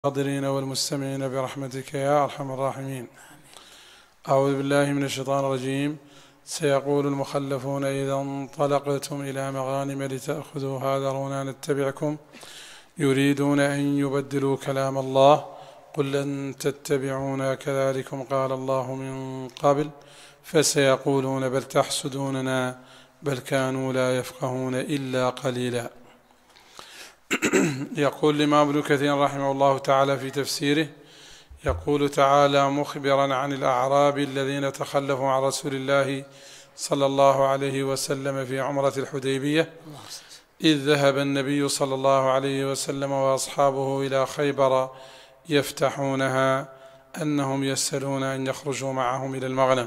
الحاضرين والمستمعين برحمتك يا أرحم الراحمين. أعوذ بالله من الشيطان الرجيم. سيقول المخلفون إذا انطلقتم إلى مغانم لتأخذوها ذرونا نتبعكم يريدون أن يبدلوا كلام الله قل لن تتبعونا كذلكم قال الله من قبل فسيقولون بل تحسدوننا بل كانوا لا يفقهون إلا قليلا. يقول الإمام ابن كثير رحمه الله تعالى في تفسيره يقول تعالى مخبرا عن الأعراب الذين تخلفوا عن رسول الله صلى الله عليه وسلم في عمرة الحديبية إذ ذهب النبي صلى الله عليه وسلم وأصحابه إلى خيبر يفتحونها أنهم يسألون أن يخرجوا معهم إلى المغنم.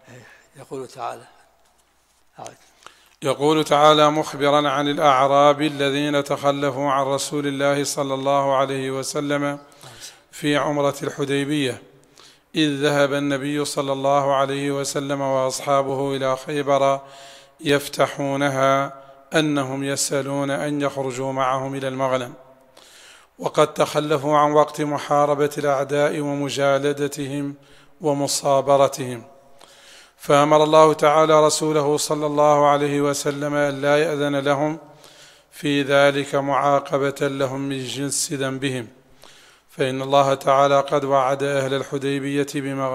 يقول تعالى مخبرا عن الأعراب الذين تخلفوا عن رسول الله صلى الله عليه وسلم في عمرة الحديبية إذ ذهب النبي صلى الله عليه وسلم وأصحابه إلى خيبر يفتحونها أنهم يسألون أن يخرجوا معهم إلى المغنم وقد تخلفوا عن وقت محاربة الأعداء ومجالدتهم ومصابرتهم، فأمر الله تعالى رسوله صلى الله عليه وسلم أن لا يأذن لهم في ذلك معاقبة لهم من جنس ذنبهم، فإن الله تعالى قد وعد أهل الحديبية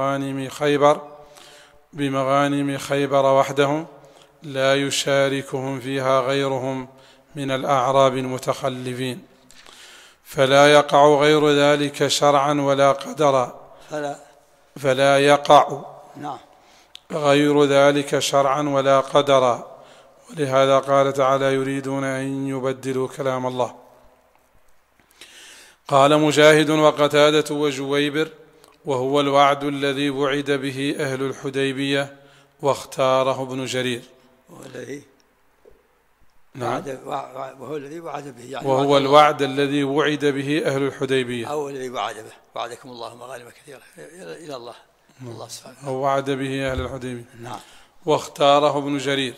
بمغانم خيبر وحدهم لا يشاركهم فيها غيرهم من الأعراب المتخلفين، فلا يقع غير ذلك شرعا ولا قدرا فلا يقع غير ذلك شرعا ولا قدرا، ولهذا قال تعالى يريدون أن يبدلوا كلام الله. قال مجاهد وقتادة وجويبر وهو الوعد الذي وعد به أهل الحديبية واختاره ابن جرير وهو الوعد الذي وعد به أهل الحديبية أو الذي وعد به وعدكم الله مغانم كثيرة إلى الله سبحانه ووعد به أهل الحديبية واختاره ابن جرير.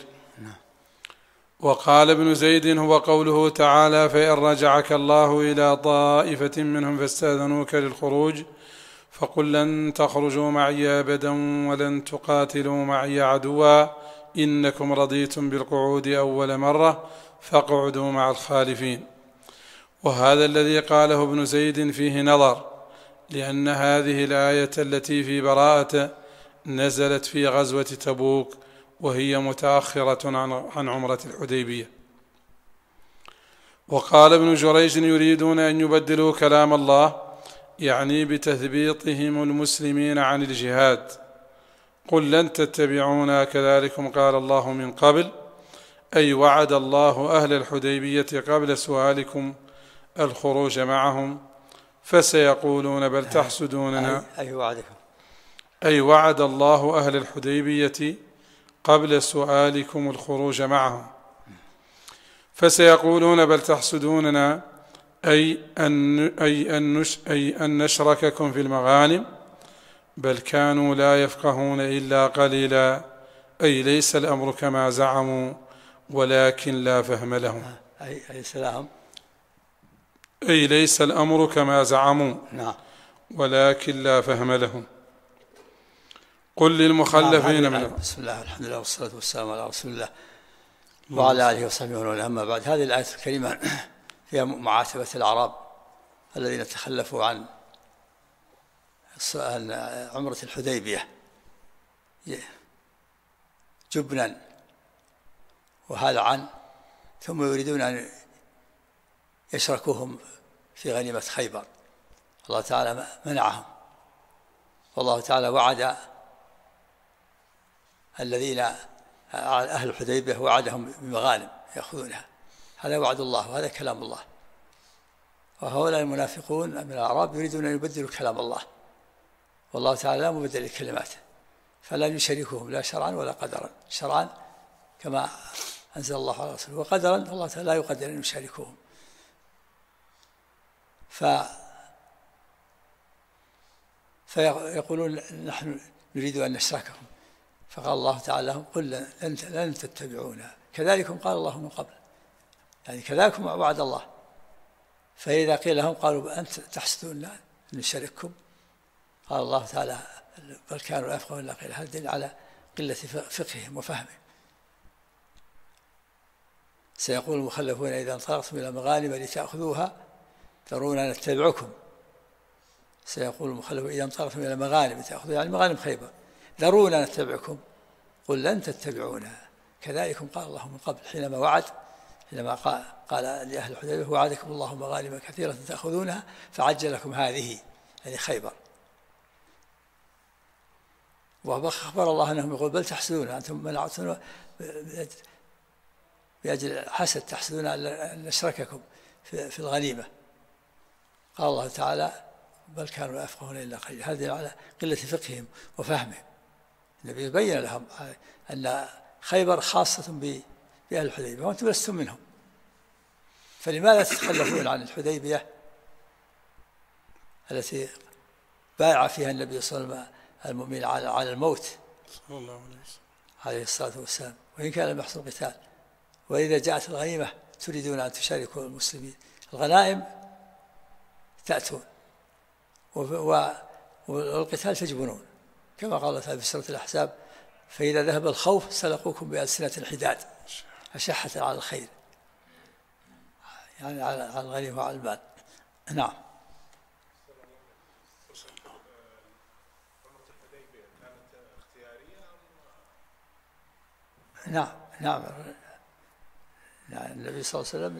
وقال ابن زيد هو قوله تعالى فإن رجعك الله إلى طائفة منهم فاستأذنوك للخروج فقل لن تخرجوا معي أبدا ولن تقاتلوا معي عدوا إنكم رضيتم بالقعود أول مرة فاقعدوا مع الخالفين. وهذا الذي قاله ابن زيد فيه نظر، لأن هذه الآية التي في براءة نزلت في غزوة تبوك وهي متأخرة عن عمرة الحديبية. وقال ابن جريج يريدون أن يبدلوا كلام الله يعني بتثبيطهم المسلمين عن الجهاد قل لن تتبعونا كذلكم قال الله من قبل، أي وعد الله أهل الحديبية قبل سؤالكم الخروج معهم فسيقولون بل تحسدوننا أي وعد الله أهل الحديبية قبل سؤالكم الخروج معهم فسيقولون بل تحسدوننا أي أن نشرككم في المغانم بل كانوا لا يفقهون إلا قليلا، أي ليس الأمر كما زعموا ولكن لا فهم لهم أي ليس الأمر كما زعموا ولكن لا فهم لهم. قل للمخلفين بسم الله الحمد لله والصلاة والسلام على رسول الله وعلى آله وصحبه ومن والاه، أما بعد. هذه الآية الكريمة فيها معاتبة الأعراب الذين تخلفوا عن عمرة الحديبية جبنا وهلعا ثم يريدون أن يشركوهم في غنيمة خيبر. الله تعالى منعهم، والله تعالى وعد الذين أهل الحديبية وعدهم بمغانم يأخذونها، هذا وعد الله وهذا كلام الله. وهؤلاء المنافقون من الأعراب يريدون أن يبدلوا كلام الله، والله تعالى لا مبدل لكلماته فلا يشاركهم لا شرعا ولا قدرا، شرعا كما أنزل الله على رسوله وقدرا الله تعالى لا يقدر أن يشاركهم. فيقولون نحن نريد أن نشركهم، فقال الله تعالى لهم قل لن تتبعونا كذلكم قال الله من قبل، يعني كذلكم وعد الله فإذا قيل لهم قالوا أنت تحسدوننا نشارككم؟ قال الله تعالى بل كانوا لا يفقهون إلا قليلا. هذا دليل على قلة فقههم وفهمهم. سيقول المخلفون إذا انطلقتم إلى مغانم لتأخذوها ذرونا نتبعكم. سيقول المخلفون إذا انطلقتم إلى مغانم لتأخذوها، يعني مغانم خيبر، ذرونا نتبعكم قل لن تتبعونا كذلكم قال الله من قبل، حينما قال لأهل الحديبية وعدكم الله مغانم كثيرة تأخذونها فعجل لكم هذه، يعني خيبر. وأخبر الله أنهم يقول بل تحسدون أنتم منعتم بأجل حسد، تحسدون أن نشرككم في الغنيمة. قال الله تعالى بل كانوا لا يفقهون إلا قليلا. هذه على قلة فقههم وفهمهم. النبي بين لهم أن خيبر خاصة بأهل الحديبية وأنتم لستم منهم، فلماذا تتخلفون عن الحديبية التي بايع فيها النبي صلى الله عليه وسلم المؤمنين على الموت صلى الله عليه الصلاة والسلام، وإن كان لم يحصل قتال. وإذا جاءت الغنيمة تريدون أن تشاركوا المسلمين، الغنائم تأتون والقتال تجبنون، كما قال تعالى في سورة الأحزاب فإذا ذهب الخوف سلقوكم بألسنة حداد أشحة على الخير، يعني على الغنيمة وعلى المال. نعم. نعم النبي صلى الله عليه وسلم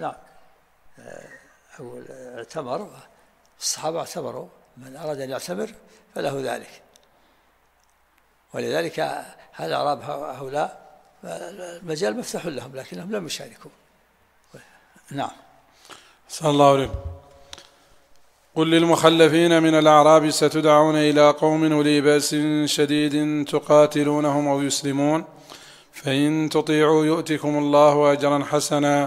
اعتمر، الصحابة اعتمروا، من أراد أن يعتمر فله ذلك. ولذلك الأعراب هؤلاء المجال مفتوح لهم لكنهم لم يشاركوا. نعم. صلى الله عليه وسلم. قل للمخلفين من الأعراب ستدعون إلى قوم أولي بأس شديد تقاتلونهم أو يسلمون فإن تطيعوا يؤتكم الله أجرا حسنا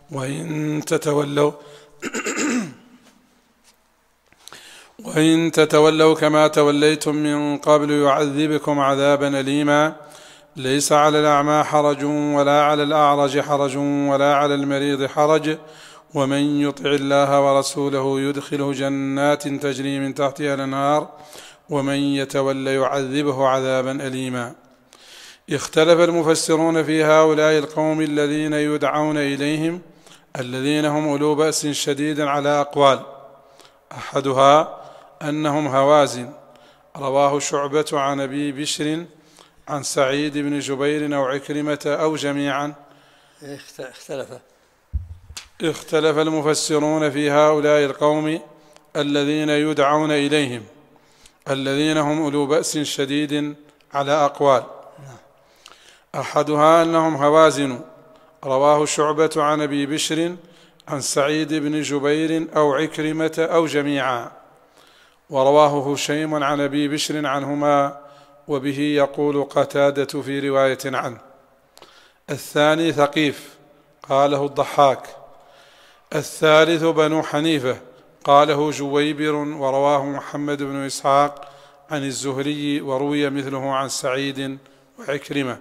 وإن تتولوا كما توليتم من قبل يعذبكم عذابا أليما ليس على الأعمى حرج ولا على الأعرج حرج ولا على المريض حرج ومن يطع الله ورسوله يدخله جنات تجري من تحتها الأنهار ومن يتولى يعذبه عذابا أليما. اختلف المفسرون في هؤلاء القوم الذين يدعون إليهم الذين هم أولو بأس شديد على أقوال، أحدها أنهم هوازن، رواه شعبة عن أبي بشر عن سعيد بن جبير أو عكرمة أو جميعا. اختلف المفسرون في هؤلاء القوم الذين يدعون إليهم الذين هم أولو بأس شديد على أقوال، أحدها أنهم هوازن، رواه شعبة عن أبي بشر عن سعيد بن جبير أو عكرمة أو جميعا، ورواه هشيم عن أبي بشر عنهما وبه يقول قتادة في رواية عنه. الثاني ثقيف قاله الضحاك. الثالث بنو حنيفة قاله جويبر ورواه محمد بن إسحاق عن الزهري وروي مثله عن سعيد وعكرمة.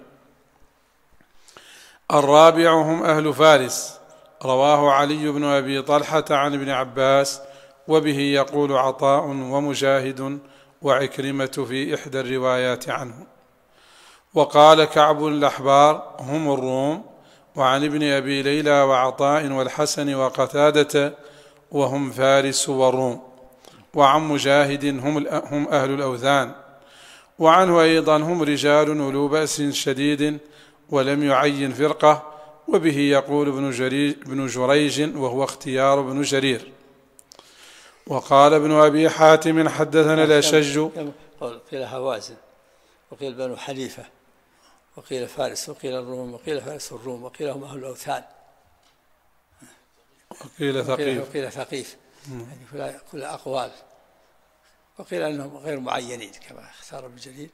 الرابع هم أهل فارس، رواه علي بن أبي طلحة عن ابن عباس وبه يقول عطاء ومجاهد وعكرمة في إحدى الروايات عنه. وقال كعب الأحبار هم الروم، وعن ابن أبي ليلى وعطاء والحسن وقتادة وهم فارس والروم. وعن مجاهد هم أهل الأوثان. وعنه أيضا هم رجال أولو بأس شديد ولم يعين فرقة، وبه يقول ابن جريج وهو اختيار ابن جرير. وقال ابن أبي حاتم حدثنا الأشج. قيل هوازن وقيل بنو حنيفة وقيل فارس وقيل الروم وقيل فارس الروم وقيل هم أهل الأوثان وقيل ثقيف يعني كل أقوال. وقيل أنهم غير معينين كما اختار ابن جرير.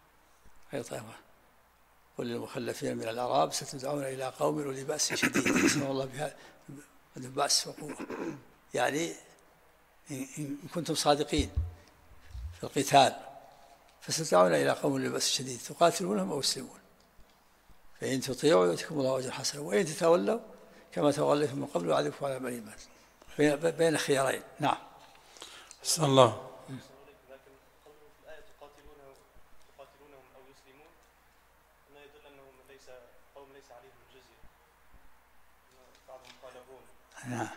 قل للمخلفين من الأعراب ستدعون إلى قوم أولي بأس شديد يسمع الله بها بأس وقوة، يعني إن كنتم صادقين في القتال فستدعون إلى قوم أولي بأس شديد تقاتلونهم أو يسلمون فإن تطيعوا يؤتكم الله أجرا حسنا وإن تتولوا كما توليتم من قبل يعذبكم عذابا أليما. بين خيارين. نعم. صلى الله. لكن قوله في الآية تقاتلونهم أو يسلمون ما يدل أنهم قوم ليس عليهم الجزية، بعضهم قالبون. نعم.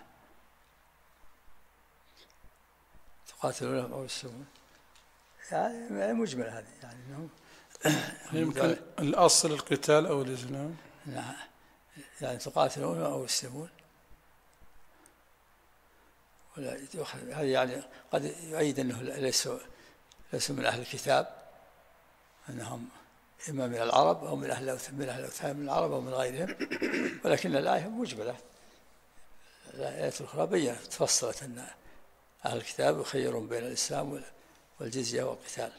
تقاتلونهم أو يسلمون يعني مجمل هذه، يعني أنهم يمكن الأصل القتال أو الإسلام. نعم، يعني تقاتلون أو يسلمون، ولا هذا يعني قد يؤيد أنه ليسوا من أهل الكتاب، أنهم إما من العرب أو من أهل الأوثان، من العرب أو من غيرهم، ولكن الآية مجملة. الآية الأخرى بيّنت تفصلت أن أهل الكتاب يخيرون بين الإسلام والجزية والقتال.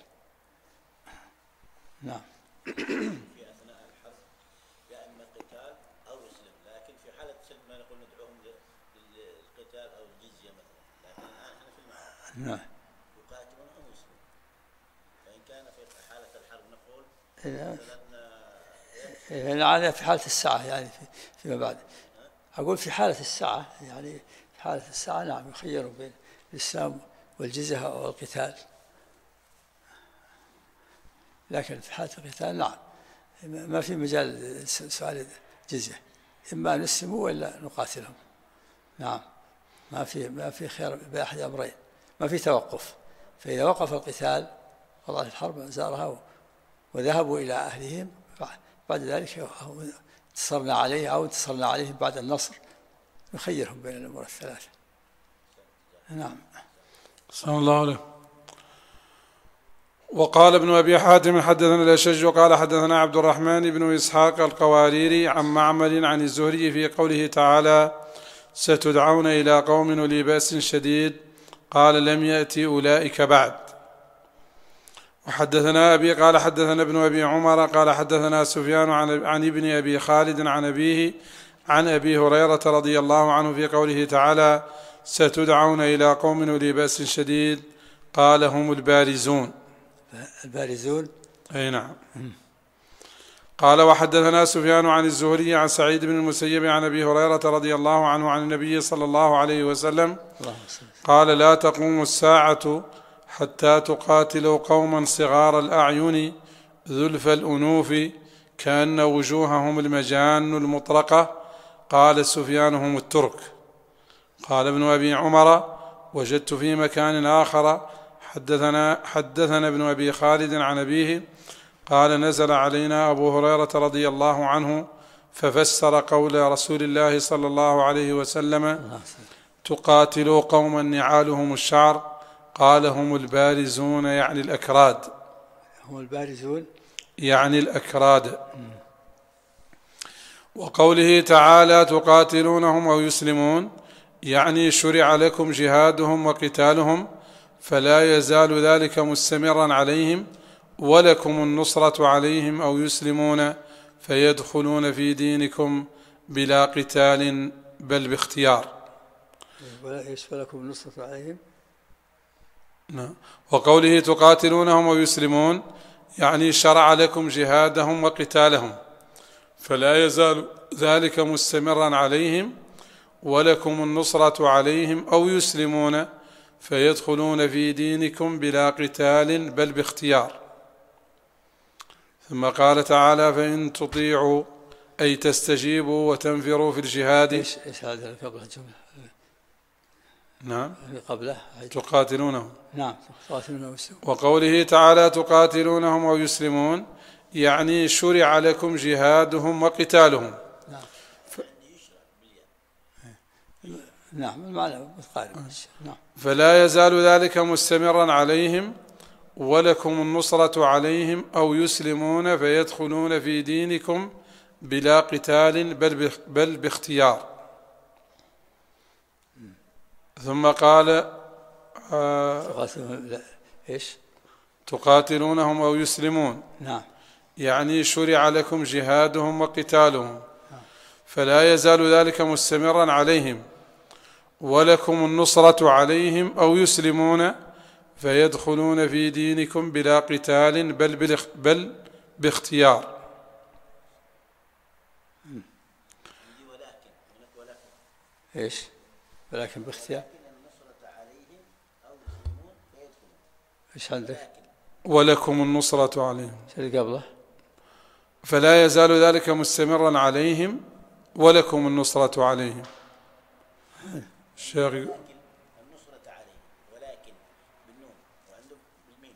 نعم. في أثناء الحرب يا إما القتال أو يسلم، لكن في حالة سلم ما نقول ندعوهم للقتال أو الجزية مثلا، لكن الآن احنا في المعركة. نعم. يقاتلون أو يسلمون، فإن كان في حالة الحرب نقول يعني في حالة الساعة، يعني فيما بعد أقول في حالة الساعة، يعني في حالة الساعة نعم يخيرون بين الإسلام والجزية أو القتال، لكن في حالة القتال نعم ما في مجال سؤال الجزية، إما نسلموا وإلا نقاتلهم. نعم، ما في خير بأحد أمرين، ما في توقف. فإذا وقف القتال وضعت الحرب زارها وذهبوا إلى أهلهم، بعد ذلك انتصرنا عليه أو انتصرنا عليهم بعد النصر، نخيرهم بين الأمور الثلاثة. نعم. صلى الله عليه. وقال ابن أبي حاتم حدثنا الأشج قال حدثنا عبد الرحمن بن إسحاق القواريري عن معمر عن الزهري في قوله تعالى ستدعون إلى قوم أولي بأس شديد قال لم يأتي أولئك بعد. وحدثنا أبي قال حدثنا ابن أبي عمر قال حدثنا سفيان عن ابن أبي خالد عن أبيه عن أبي هريرة رضي الله عنه في قوله تعالى ستدعون إلى قوم أولي بأس شديد قال هم البارزون. البارزون. أي نعم. قال وحدثنا سفيان عن الزهري عن سعيد بن المسيب عن أبي هريرة رضي الله عنه عن النبي صلى الله عليه وسلم قال لا تقوم الساعة حتى تقاتلوا قوما صغار الأعين ذلف الأنوف كأن وجوههم المجان المطرقة قال سفيان هم الترك. قال ابن أبي عمر وجدت في مكان آخر حدثنا ابن أبي خالد عن أبيه قال نزل علينا أبو هريرة رضي الله عنه ففسر قول رسول الله صلى الله عليه وسلم تقاتلوا قوما نعالهم الشعر قال هم البارزون يعني الأكراد. هم البارزون يعني الأكراد. وقوله تعالى تقاتلونهم أو يسلمون يعني شرع لكم جهادهم وقتالهم فلا يزال ذلك مستمرا عليهم ولكم النصرة عليهم أو يسلمون فيدخلون في دينكم بلا قتال بل باختيار. ولكم النصرة عليهم. وقوله تقاتلونهم أو يسلمون يعني شرع لكم جهادهم وقتالهم فلا يزال ذلك مستمرا عليهم ولكم النصرة عليهم أو يسلمون فيدخلون في دينكم بلا قتال بل باختيار. ثم قال تعالى فإن تطيعوا أي تستجيبوا وتنفروا في الجهاد. إيش هذا قبل الجملة؟ نعم قبله تقاتلونهم. نعم تقاتلونهم. وقوله تعالى تقاتلونهم أو يسلمون يعني شرع لكم جهادهم وقتالهم. نعم المعنى متقارب. نعم. فلا يزال ذلك مستمرا عليهم ولكم النصرة عليهم أو يسلمون فيدخلون في دينكم بلا قتال بل باختيار. ثم قال إيش تقاتلونهم أو يسلمون نعم يعني شرع لكم جهادهم وقتالهم فلا يزال ذلك مستمرا عليهم ولكم النصرة عليهم أو يسلمون فيدخلون في دينكم بلا قتال بل باختيار. إيش ولكن باختيار. ايش عندك؟ ولكم النصرة عليهم. اللي قبله فلا يزال ذلك مستمرا عليهم ولكم النصرة عليهم. الشيخ النصرة عليهم ولكن بالنون وعنده بالميم.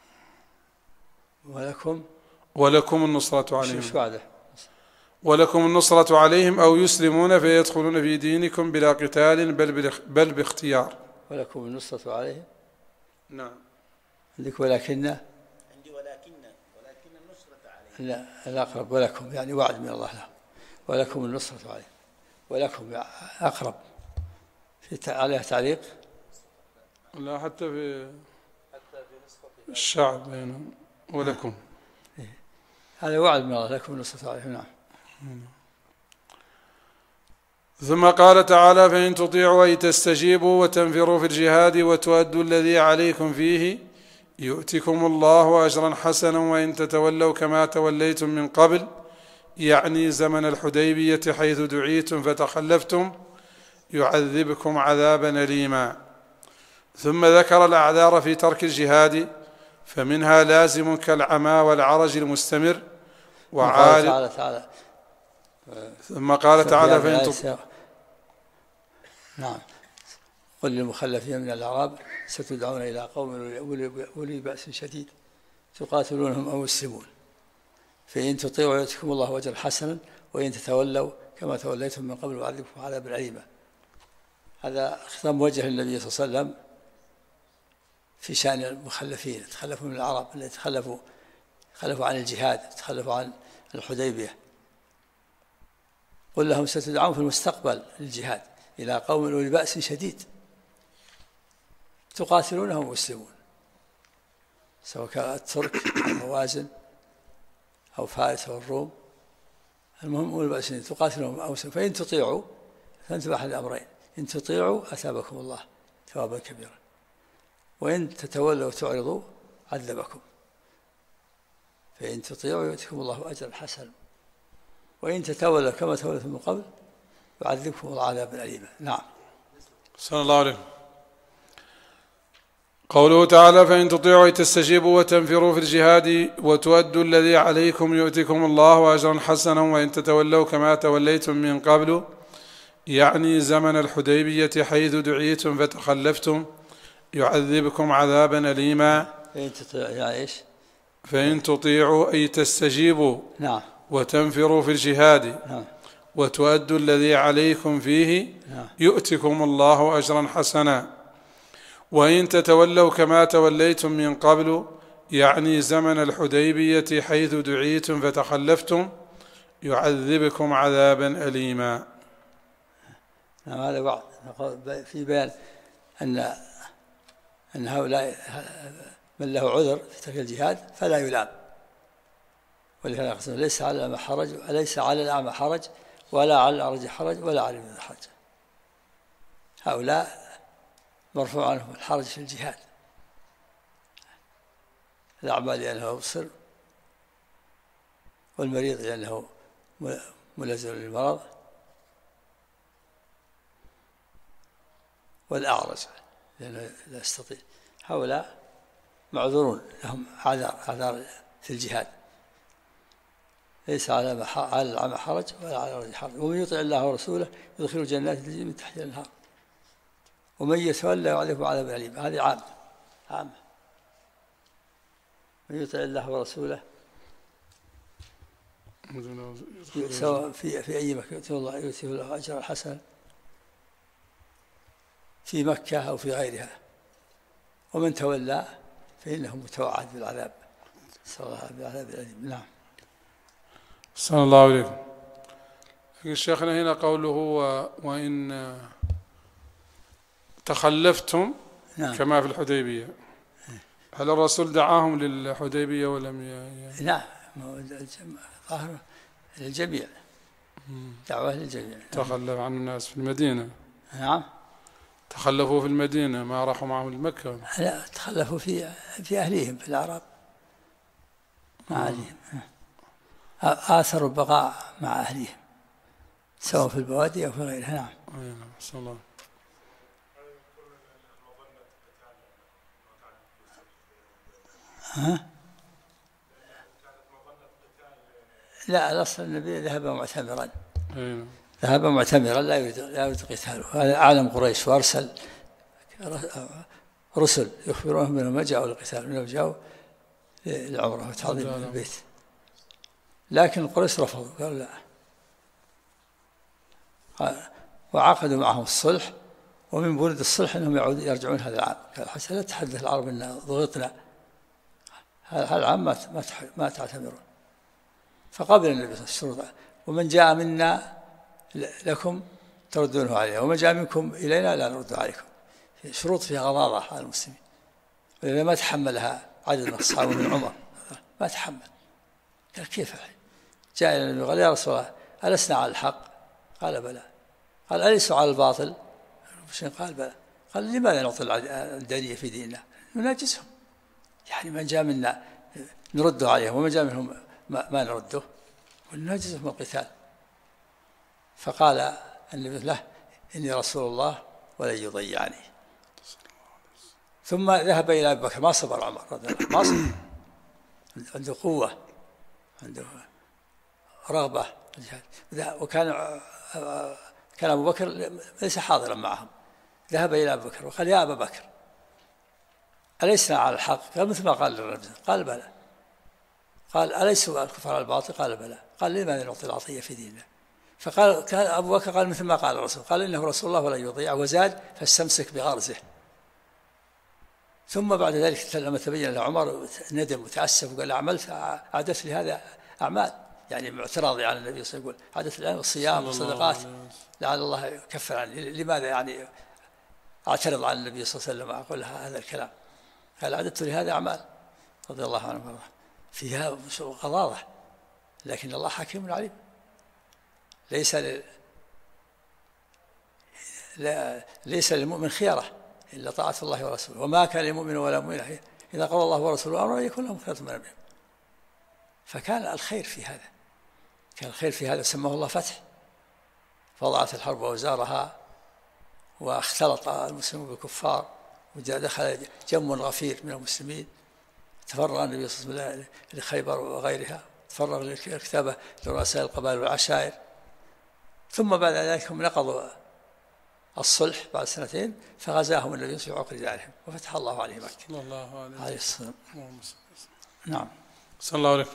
ولكم النصرة عليهم. ايش بعده؟ ولكم النصرة عليهم أو يسلمون فيدخلون في دينكم بلا قتال بل باختيار. ولكم النصرة عليهم. نعم. عندك ولكن. عندي ولكن النصرة عليهم. لا الأقرب ولكم يعني وعد من الله لهم. ولكم النصرة عليهم. ولكم أقرب. في عليها تعليق؟ لا حتى في الشعب بينهم ولكم. هذا وعد من الله لكم النصرة عليهم. نعم. ثم قال تعالى فإن تطيعوا أي تستجيبوا وتنفروا في الجهاد وتؤدوا الذي عليكم فيه يؤتكم الله أجرا حسنا وإن تتولوا كما توليتم من قبل يعني زمن الحديبية حيث دعيتم فتخلفتم يعذبكم عذابا أليما. ثم ذكر الأعذار في ترك الجهاد فمنها لازم كالعمى والعرج المستمر وعارض. ثم قال تعالى فإن نعم قل للمخلفين من الأعراب ستدعون إلى قوم أولي بأس شديد تقاتلونهم أو يسلمون فإن تطيعوا يؤتكم الله أجرا حسنا وإن تتولوا كما توليتم من قبل ويعذبكم عذابا أليما. هذا خطاب موجه للنبي صلى الله عليه وسلم في شأن المخلفين تخلفوا من الأعراب الذين تخلفوا عن الجهاد تخلفوا عن الحديبية. قل لهم ستدعون في المستقبل للجهاد إلى قوم أولي بأس شديد تقاتلونهم ويسلمون سواء كان الترك أو هوازن أو فارس أو الروم المهم أولي بأس شديد تقاتلونهم أو يسلمون. فإن تطيعوا فأنتم أحد الأمرين إن تطيعوا أثابكم الله ثوابا كبيرا وإن تتولوا وتعرضوا عذبكم. فإن تطيعوا يؤتكم الله أجرا حسنا وإن تتولوا كما توليتم من قبل يعذبكم الله عذابا أليما. نعم. صلى الله عليه. قوله تعالى فإن تطيعوا تستجيبوا وتنفروا في الجهاد وتؤدوا الذي عليكم يؤتكم الله أجرا حسنا وإن تتولوا كما توليتم من قبل يعني زمن الحديبية حيث دعيتم فتخلفتم يعذبكم عذابا أليما. فإن تطيعوا يعني إيش؟ فإن تطيعوا أي تستجيبوا. نعم. وتنفروا في الجهاد. نعم. وتؤدوا الذي عليكم فيه. نعم. يؤتكم الله أجرا حسنا وإن تتولوا كما توليتم من قبل يعني زمن الحديبية حيث دعيتم فتخلفتم يعذبكم عذابا أليما. نعم. هذا بعض في بيان أن هؤلاء من له عذر في ترك الجهاد فلا يلام ولهذا قسم ليس على الأعمى حرج وليس على الأعمى حرج ولا على الأعرج حرج ولا على المريض حرج. هؤلاء مرفوع عنهم الحرج في الجهاد الأعمى لأنه مبصر والمريض لأنه ملازم للمرض والأعرج لأنه لا يستطيع. هؤلاء معذورون لهم عذار في الجهاد ليس على الأعمى حرج ولا على الأعرج حرج. ومن يطع الله ورسوله يدخل جنات تجري من تحتها الأنهار ومن يتولى يعذبه عذابا أليما. هذه عامة من يطع الله ورسوله سواء في أي مكان يؤتيه الله أجرا حسنا في مكة أو في غيرها ومن تولى فإنه متوعد بالعذاب صلى الله بالعذاب الأليم. نعم. صلى الله عليه. شيخنا هنا قوله وإن تخلفتم. نعم. كما في الحديبية هل الرسول دعاهم للحديبية ولم نعم ظاهر للجميع دعوة للجميع. تخلف عن الناس في المدينة. نعم. تخلفوا في المدينة ما راحوا معهم لمكة. لا تخلفوا في أهليهم في الأعراب مع أهليهم آثروا البقاء مع أهليهم سواء في البوادي أو في غيرها. نعم. صلى الله. لا، الأصل النبي ذهب معتمرا، ذهب معتمرا لا يريد قتاله. هذا أعلم قريش، وأرسل رسل يخبرونهم منهم ما جاءوا للقتال، منهم جاءوا للعمرة وتعظيم البيت، لكن قريش رفضوا، قالوا لا، وعقدوا معهم الصلح. ومن برد الصلح أنهم يرجعون هذا العام، قال حتى لا تحدث العرب أن ضغطنا، هذا العام ما تعتمرون. فقبل النبي الشروط، ومن جاء منا لكم تردونه علينا، ومن جاء منكم إلينا لا نرد عليكم. شروط فيها غضاضة على المسلمين، وإذا ما تحملها عدد من أصحابه من عمر ما تحمل، قال كيف الحين؟ جاء إلى النبي قال يا رسول الله ألسنا على الحق؟ قال بلى. قال أليسوا على الباطل؟ قال بلى. قال لماذا نعطي الدنيا في ديننا؟ نناجزهم، يعني من جاء منا نرده عليهم، ومن جاء منهم ما نرده ونناجزهم القتال. فقال النبي له إني رسول الله ولن يضيعني. ثم ذهب إلى أبي بكر، ما صبر عمر رضي الله عنه، ما صبر، عنده قوة، عنده رغبة، وكان أبو بكر ليس حاضرا معهم. ذهب إلى أبي بكر وقال يا أبا بكر أليسنا على الحق؟ قال مثل ما قال للرجل، قال بلى. قال أليسوا الكفار على الباطل؟ قال بلى. قال لماذا نعطي العطية في ديننا؟ فقال كان أبو بكر قال مثل ما قال الرسول، قال إنه رسول الله ولا يضيع، وزاد فاستمسك بغرزه. ثم بعد ذلك لما تبين له عمر ندم وتأسف وقال أعدت لي هذا أعمال، يعني معتراضي على النبي صلى الله عليه وسلم، يقول عادت الآن والصيام والصدقات لعل الله يكفر عني، لماذا يعني أعترض على النبي صلى الله عليه وسلم وأقول هذا الكلام؟ قال عددت لهذا أعمال رضي الله عنه وارضاه، فيها غضاضة، لكن الله حكيم عليم. ليس للمؤمن خيرة إلا طاعة الله ورسوله، وما كان للمؤمن ولا مؤمنة إذا قضى الله ورسوله أمرا يكون لهم خيرة من أمرهم. فكان الخير في هذا، كان الخير في هذا سماه الله فتح، فوضعت الحرب ووزارها واختلط المسلمون بالكفار، ودخل جم غفير من المسلمين، تفرغ النبي صلى الله عليه وسلم لخيبر وغيرها، تفرغ للكتابة لرؤساء القبائل والعشائر. ثم بعد ذلك هم نقضوا الصلح بعد سنتين، فغزاهم النبي في عقر دارهم وفتح الله عليه مكة. الله عليه الصلاة. نعم. صلى الله عليه.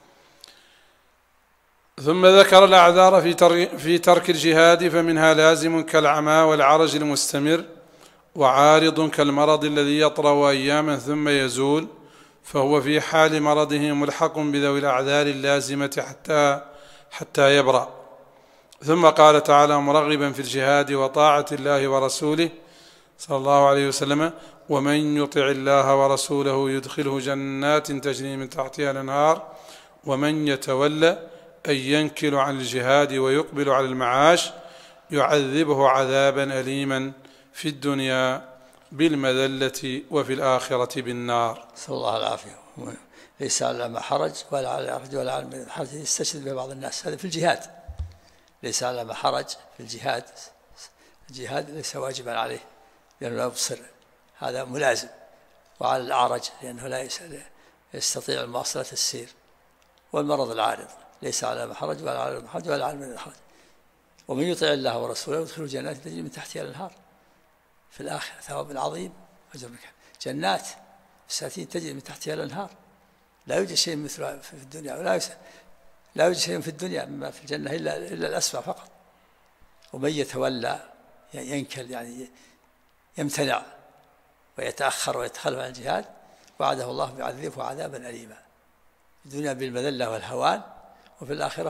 ثم ذكر الأعذار في ترك الجهاد، فمنها لازم كالعمى والعرج المستمر، وعارض كالمرض الذي يطرأ أياما ثم يزول، فهو في حال مرضه ملحق بذوي الأعذار اللازمة حتى يبرأ. ثم قال تعالى مرغبا في الجهاد وطاعة الله ورسوله صلى الله عليه وسلم: ومن يطع الله ورسوله يدخله جنات تجري من تحتها الأنهار، ومن يتولى أي ينكل عن الجهاد ويقبل على المعاش يعذبه عذابا أليما في الدنيا بالمذلة وفي الآخرة بالنار. صلى الله العافية. ليس على ما حرج ولا على الأرج ولا على الحرج يستشهد به بعض الناس، هذا في الجهاد. ليس على ما حرج في الجهاد، الجهاد ليس واجبا عليه لأنه لا يبصر، هذا ملازم. وعلى الأعرج لأنه لا يستطيع مواصلة السير. والمرض العارض ليس على ما حرج ولا على الحرج ولا على الحرج. ومن يطع الله ورسوله يدخل جنات تجري من تحتها الأنهار في الآخرة، ثواب عظيم أجر جنات ساتين تجري من تحتها الأنهار، لا يوجد شيء مثلها في الدنيا، لا يوجد شيء في الدنيا مما في الجنة إلا الأسماء فقط. ومن يتولى ينكل يعني يمتنع ويتأخر ويتخلف عن الجهاد وعده الله بعذابه عذابا أليما في الدنيا بالمذلة والهوان، وفي الآخرة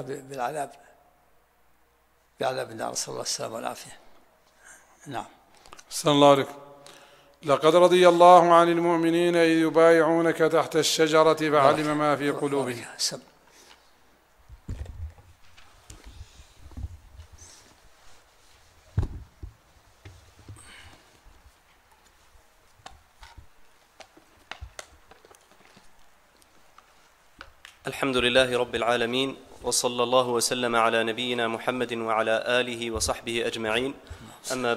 بعذاب النار، نسأل الله السلامة والعافية. نعم. صلى الله عليه. لقد رضي الله عن المؤمنين إذ يبايعونك تحت الشجرة فعلم ما في قلوبهم. الحمد لله رب العالمين، وصلى الله وسلم على نبينا محمد وعلى آله وصحبه أجمعين. أما بعد،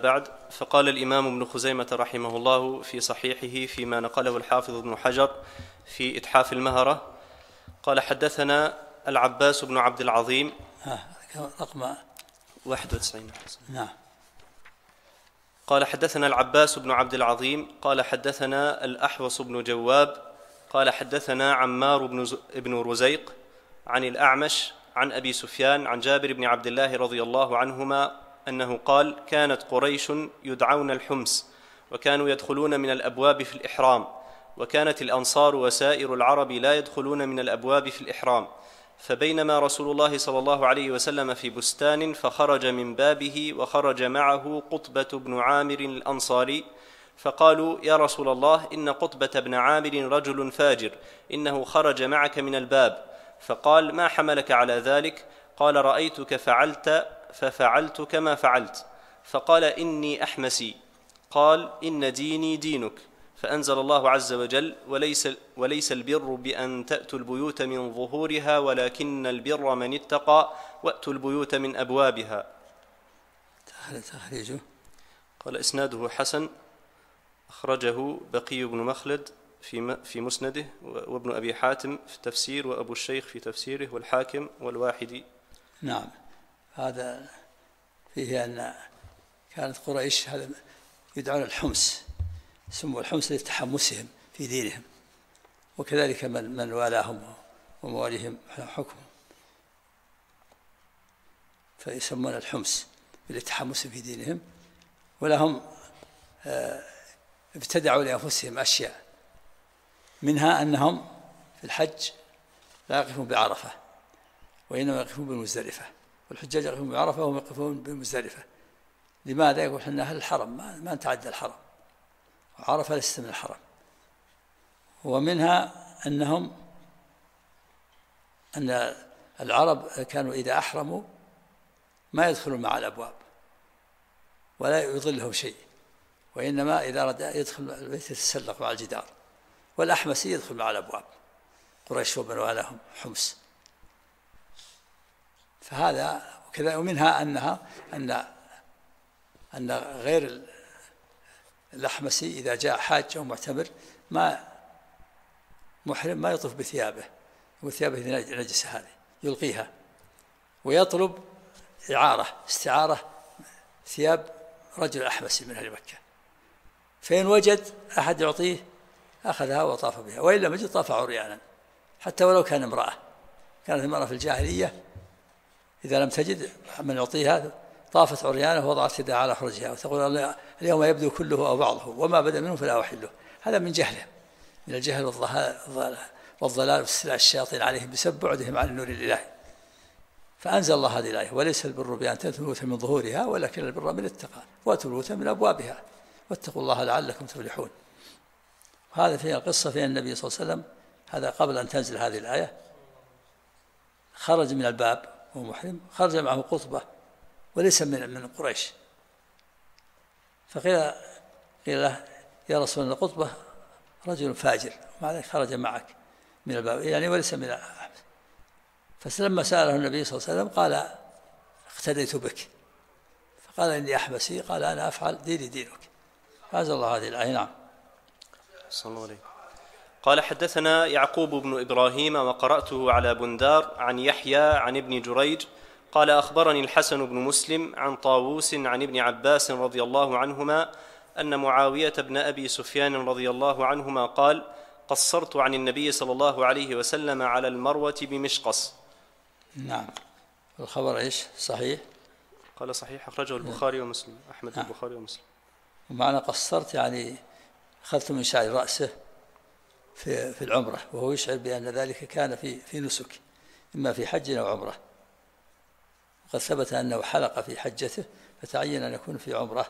فقال الإمام ابن خزيمة رحمه الله في صحيحه فيما نقله الحافظ ابن حجر في إتحاف المهرة، قال حدثنا العباس بن عبد العظيم رقم 91. نعم. قال حدثنا العباس بن عبد العظيم قال حدثنا الأحوص بن جواب قال حدثنا عمار بن رزيق عن الأعمش عن أبي سفيان عن جابر بن عبد الله رضي الله عنهما أنه قال: كانت قريش يدعون الحمص، وكانوا يدخلون من الأبواب في الإحرام، وكانت الأنصار وسائر العرب لا يدخلون من الأبواب في الإحرام، فبينما رسول الله صلى الله عليه وسلم في بستان فخرج من بابه وخرج معه قطبة بن عامر الأنصاري، فقالوا: يا رسول الله، إن قطبة بن عامر رجل فاجر، إنه خرج معك من الباب. فقال: ما حملك على ذلك؟ قال: رأيتك فعلت ففعلت كما فعلت. فقال: إني أحمسي. قال: إن ديني دينك. فأنزل الله عز وجل: وليس البر بأن تأتوا البيوت من ظهورها ولكن البر من اتقى وأتوا البيوت من أبوابها. تخريجه قال: إسناده حسن، أخرجه بقي بن مخلد في مسنده، وابن أبي حاتم في التفسير، وأبو الشيخ في تفسيره، والحاكم والواحدي. نعم. هذا فيه أن كانت قريش هذا يدعون الحمص، سموا الحمص لتحمسهم في دينهم، وكذلك من والاهم ومواليهم حكمهم، فيسمون الحمص لتحمسهم في دينهم. ولهم ابتدعوا لأنفسهم أشياء، منها أنهم في الحج لا يقفون بعرفة، وإنما يقفون بالمزدلفة، والحجاج يقفون بعرفة وهم يقفون بالمزدلفة. لماذا؟ يقول إحنا أهل الحرم، ما نتعدى الحرم، وعرفة ليست من الحرم. ومنها أن العرب كانوا إذا أحرموا ما يدخلون مع الأبواب ولا يضلهم شيء، وإنما إذا أراد يدخل البيت يتسلق مع الجدار. والأحمسي يدخل مع الأبواب، قريش ومن والاهم حمص. فهذا وكذا. ومنها أن غير الأحمسي إذا جاء حاج أو معتمر محرم ما يطوف بثيابه، وثيابه نجسة هذه يلقيها، ويطلب استعارة ثياب رجل أحمسي من أهل مكة، فإن وجد أحد يعطيه أخذها وطاف بها، وإن لم يجد طاف عريانا، حتى ولو كان امرأة. كانت المرأة في الجاهلية إذا لم تجد من يعطيها طافت عريانه ووضعت يدها على فرجها وتقول: اليوم يبدو كله أو بعضه، وما بدا منه فلا أحله. هذا من جهله، من الجهل والضلال واستيلاء الشياطين عليهم بسبب بعدهم عن النور الإلهي. فأنزل الله هذه الآية: وليس البر بأن تأتوا البيوت من ظهورها ولكن البر من اتقى وأتوا البيوت من أبوابها واتقوا الله لعلكم تفلحون. وهذا فيها القصة فيها النبي صلى الله عليه وسلم، هذا قبل أن تنزل هذه الآية، خرج من الباب وهو محرم، خرج معه قطبة وليس من قريش، فقيل له: يا رسول الله، قطبة رجل فاجر، مع ذلك خرج معك من الباب، يعني وليس من أحمد. فلما سأله النبي صلى الله عليه وسلم قال: اقتديت بك. فقال: إني أحمسي. قال: أنا أفعل ديني دينك. فأنزل الله هذه الآية. نعم. صلى الله عليه. قال: حدثنا يعقوب بن إبراهيم وقرأته على بندار عن يحيى عن ابن جريج قال: أخبرني الحسن بن مسلم عن طاووس عن ابن عباس رضي الله عنهما أن معاوية بن أبي سفيان رضي الله عنهما قال: قصرت عن النبي صلى الله عليه وسلم على المروة بمشقص. نعم. الخبر إيش؟ صحيح؟ قال: صحيح، أخرجه البخاري ومسلم، أحمد البخاري ومسلم. ومعنى قصرت يعني أخذت من شعر رأسه في العمرة، وهو يشعر بأن ذلك كان في نسك، إما في حج أو عمرة، وقد ثبت أنه حلق في حجته فتعين أن يكون في عمرة.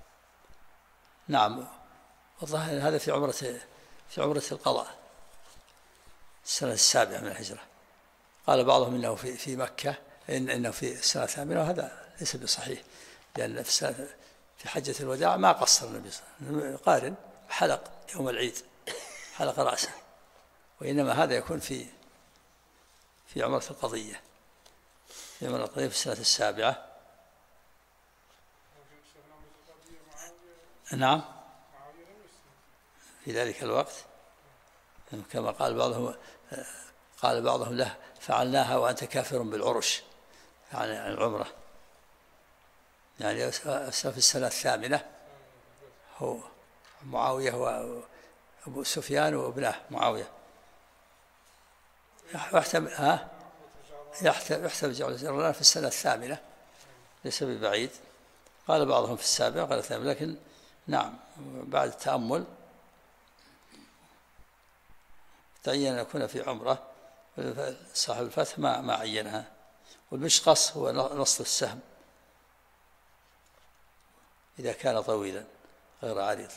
نعم. والله هذا في عمرة القضاء السنة 7 من الهجرة. قال بعضهم إنه في مكة، إنه في السنة 8، وهذا ليس بصحيح، لأن في حجة الوداع ما قصر النبي صلى الله عليه وسلم، قارن حلق يوم العيد، حلق رأسه، وإنما هذا يكون في عمرة القضية، في عمرة القضية في السنة 7. نعم في ذلك الوقت كما قال بعضهم له فعلناها وأنت كافر بالعرش، يعني العمرة، يعني في السنة الثامنة هو معاوية وأبو سفيان وابنه معاوية. يحتمل جعل الجرنان في السنة الثامنة، ليس ببعيد. قال بعضهم في السابع، قال الثامنة، لكن نعم بعد التأمل تعين أن يكون في عمرة. صاحب الفتح ما عينها. والمشقص هو نصف السهم إذا كان طويلا غير عريض.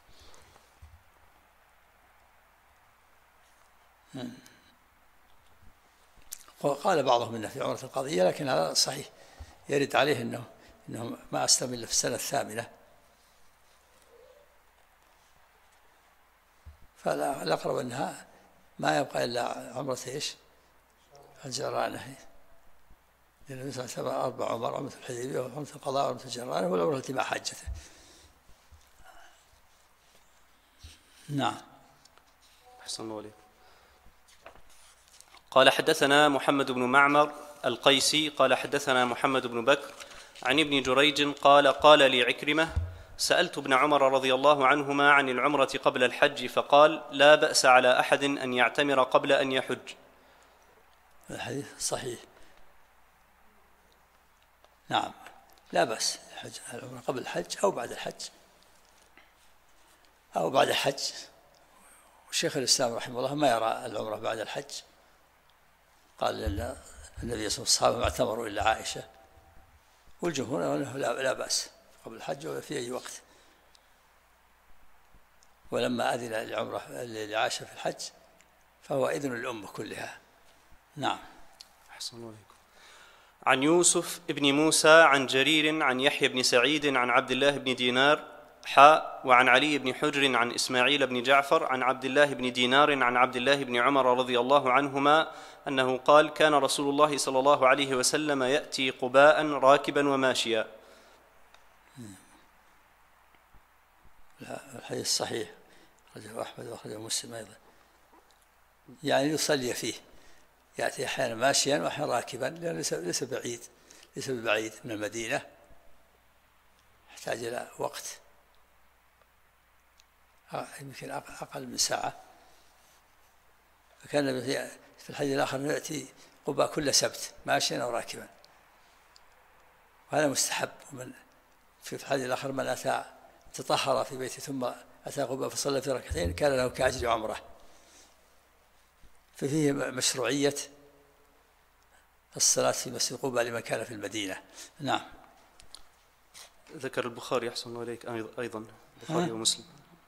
قال بعضهم إنه في عمرة القضية، لكن هذا صحيح، يرد عليه إنه ما أسلم إلا في السنة الثامنة، فالأقرب أنها ما يبقى إلا عمرة إيش؟ الجرانة، لأن مثل 4 عمر: عمرة الحديبية وعمرة القضاء وعمرة الجرانة والعمرة التي مع حجته. نعم. أحسن الله عليك. قال حدثنا محمد بن معمر القيسي قال حدثنا محمد بن بكر عن ابن جريج قال لي عكرمة: سألت ابن عمر رضي الله عنهما عن العمرة قبل الحج فقال: لا بأس على أحد أن يعتمر قبل أن يحج. الحديث صحيح، نعم، لا بأس العمرة قبل الحج أو بعد الحج أو بعد الحج. والشيخ الإسلام رحمه الله ما يرى العمرة بعد الحج، قال النبي صلى الله عليه وسلم الصحابة ما اعتمروا إلا عائشة، والجمهور أنه لا بأس قبل الحج ولا في أي وقت. ولما أذن العمرة لعائشة في الحج فهو إذن الأمة كلها. نعم. أحسن الله عليكم. عن يوسف بن موسى عن جرير عن يحيى بن سعيد عن عبد الله بن دينار وعن علي بن حجر عن إسماعيل بن جعفر عن عبد الله بن دينار عن عبد الله بن عمر رضي الله عنهما أنه قال: كان رسول الله صلى الله عليه وسلم يأتي قباء راكبا وماشيا. الحديث صحيح، أخرجه أحمد وأخرجه مسلم أيضا، يعني يصلي فيه، يأتي أحيانا ماشيا وأحيانا راكبا، لأنه ليس ببعيد من المدينة، يحتاج إلى وقت يمكن أقل من ساعة. فكان في الحديث الآخر يأتي قباء كل سبت ماشيا أو راكبا، وهذا مستحب. في الحديث الآخر: من أتى تطهر في بيته ثم أتى قباء فصلى في ركعتين كان له كأجر عمره. ففيه مشروعية الصلاة في مسجد قباء لمن كان في المدينة. نعم. ذكر البخاري أحسن الله إليك أيضا، البخاري ومسلم.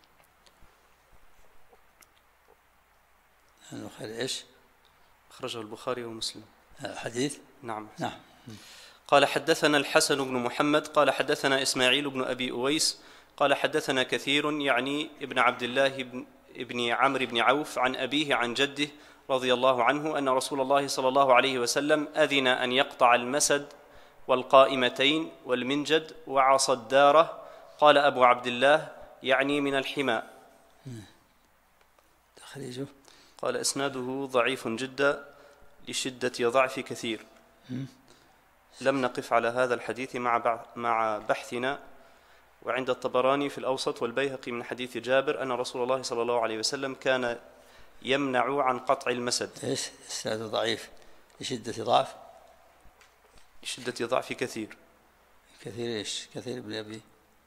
البخاري إيش؟ أخرجه البخاري ومسلم الحديث. نعم. قال حدثنا الحسن بن محمد قال حدثنا إسماعيل بن أبي أويس قال حدثنا كثير يعني ابن عبد الله ابن عمرو بن عوف عن أبيه عن جده رضي الله عنه أن رسول الله صلى الله عليه وسلم أذن أن يقطع المسد والقائمتين والمنجد وعصى الدارة. قال أبو عبد الله: يعني من الحمى. تخريجه قال: إسناده ضعيف جدا لشدة ضعف كثير. لم نقف على هذا الحديث مع بحثنا. وعند الطبراني في الأوسط والبيهقي من حديث جابر أن رسول الله صلى الله عليه وسلم كان يمنع عن قطع المسد. إيش إسناده ضعيف لشدة ضعف؟ لشدة ضعف كثير. كثير إيش؟ كثير ابن أبي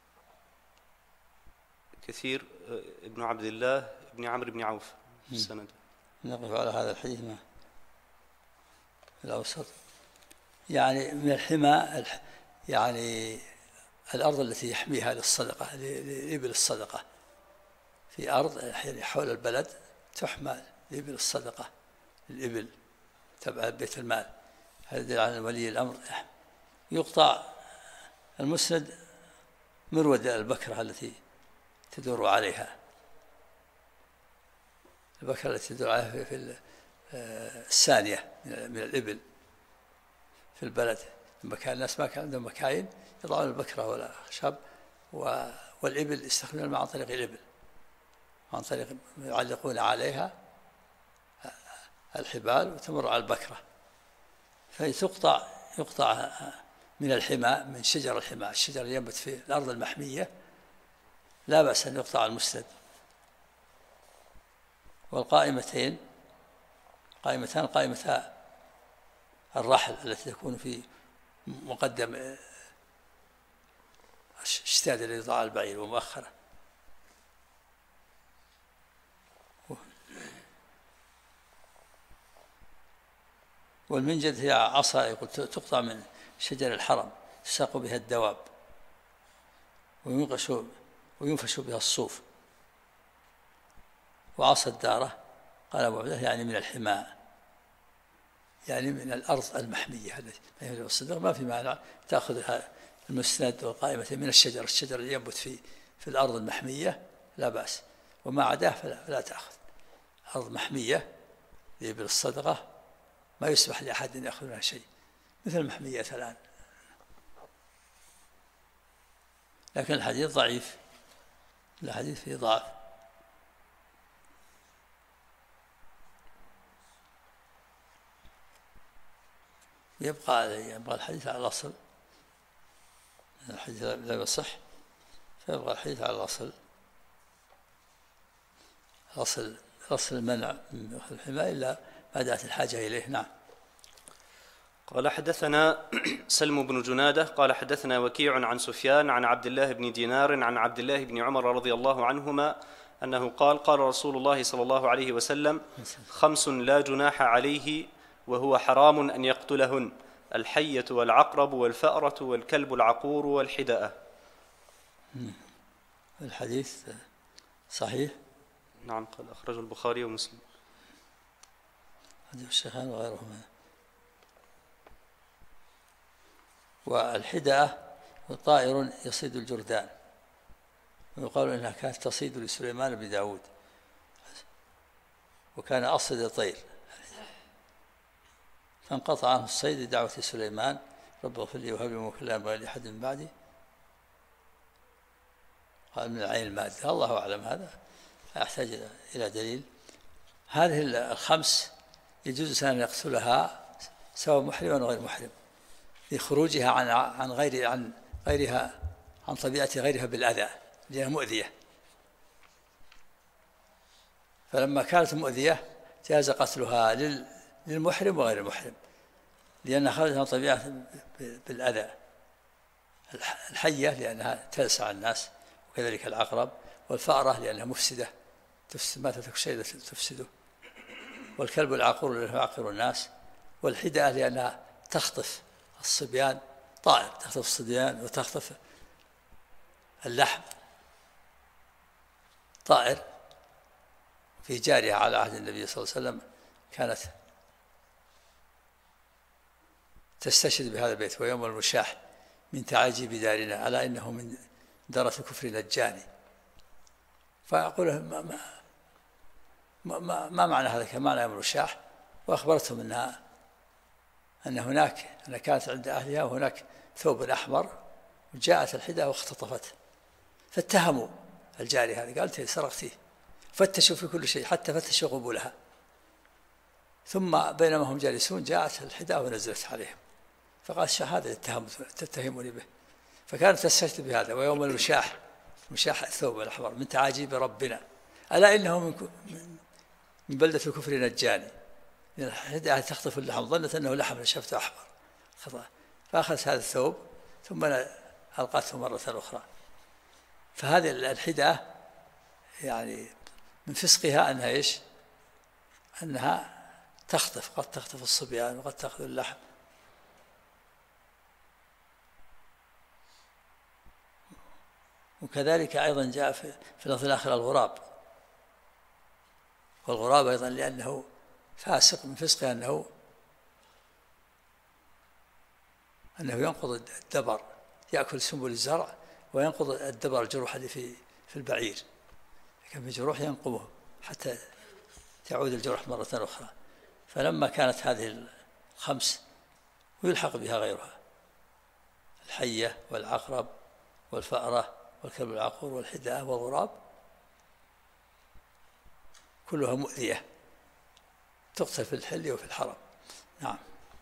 كثير ابن عبد الله ابن عمرو بن عوف في السند. نقف على هذا الحديث ما في الأوسط. يعني من الحمى يعني الأرض التي يحميها للصدقة، لإبل الصدقة، في أرض حول البلد تحمى لإبل الصدقة، الإبل تبع بيت المال. هذا يدل على ولي الأمر. يقطع المسند مرود البكرة التي تدور عليها، البكرة التي تدور عليها في الثانية من الإبل في البلد، مكان الناس ما كان عندهم مكاين يضعون البكرة ولا خشب والإبل يستخدمون الماء عن طريق الإبل، عن طريق يعلقون عليها الحبال وتمر على البكرة، يقطع من الحمى، من شجر الحمى، الشجر اللي ينبت في الأرض المحمية لا بأس أن يقطع المسند. والقائمتان قائمتا الرحل التي تكون في مقدم اشتاد الذي يضع البعير ومؤخره. والمنجد هي عصا يقول تقطع من شجر الحرم تساق بها الدواب وينفش بها الصوف. وعصا الدارة قال أبو عبده يعني من الحمى، يعني من الأرض المحمية التي الصدق ما في مانع تأخذها المسند والقائمة من الشجر اللي ينبت في الأرض المحمية لا بأس، وما عداه فلا تأخذ. أرض محمية بالصدقة ما يسمح لأحد أن يأخذ منها شيء، مثل المحميات الآن. لكن الحديث ضعيف، الحديث فيه ضعف. يبقى الحديث على الأصل، الحديث لا يصح، فيبقى الحديث على الأصل المنع من الحماية إلا ما دعت الحاجة إليه. نعم. قال حدثنا سلم بن جنادة قال حدثنا وكيع عن سفيان عن عبد الله بن دينار عن عبد الله بن عمر رضي الله عنهما أنه قال رسول الله صلى الله عليه وسلم: 5 لا جناح عليه وهو حرام أن يقتلهن: الحية والعقرب والفأرة والكلب العقور والحدأة. الحديث صحيح. نعم. قال أخرجه البخاري ومسلم. حديث الشيخان وغيرهما. والحدأة طائر يصيد الجردان، ويقال إنها كانت تصيد لسليمان بن داود، وكان أصيد طير فانقطع عنه الصيد لدعوة سليمان: رب اغفر لي وهب لي ملكا لا ينبغي لأحد من بعدي. قال: من العين المادة. الله أعلم، هذا يحتاج إلى دليل. هذه 5 يجوز أن يقتلها سواء محرم أو غير محرم، لخروجها عن غيرها، عن طبيعة غيرها بالأذى، لأنها مؤذية. فلما كانت مؤذية جاز قتلها للمحرم وغير المحرم، لأنها خرجت عن طبيعة بالأذى. الحية لأنها تلسع الناس، وكذلك العقرب، والفأرة لأنها مفسدة ما تترك شيء تفسده، والكلب العقور لأنه يعقر الناس، والحدأة لأنها تخطف الصبيان، طائر تخطف الصبيان وتخطف اللحم. طائر في جارية على عهد النبي صلى الله عليه وسلم كانت تستشهد بهذا البيت: ويوم المشاح من تعاجيب دارنا ألا إنه من درة الكفر نجاني. فأقول ما معنى هذا؟ كمعنى يوم المشاح. وأخبرتهم أن كانت عند أهلها وهناك ثوب أحمر، وجاءت الحدة واختطفته، فاتهموا الجاري هذه، قالت سرقتيه. فتشوا في كل شيء حتى فتشوا قبولها، ثم بينما هم جالسون جاءت الحدة ونزلت عليهم، فقال: هذا تتهموني به. فكانت تستشهد بهذا: ويوم المشاح الثوب الأحمر من تعاجيب ربنا ألا إنه من بلدة الكفر نجاني. الحدة تخطف اللحم، ظنت أنه لحم نشفته أحمر، فأخذت هذا الثوب ثم ألقته مرة أخرى. فهذه الحدة يعني من فسقها أنها أنها قد تخطف الصبيان وقد تأخذ اللحم. وكذلك أيضا جاء في اللفظ الآخر الغراب، والغراب أيضا لأنه فاسق، من فسقه أنه ينقض الدبر، يأكل سنبل الزرع وينقض الدبر، الجروح اللي في البعير، كان في جروح ينقضه حتى تعود الجروح مرة أخرى. فلما كانت هذه 5 ويلحق بها غيرها: الحية والعقرب والفأرة والكلب العقور والحداء والغراب كلها مؤذية تقتل في الحل وفي الحرم. نعم.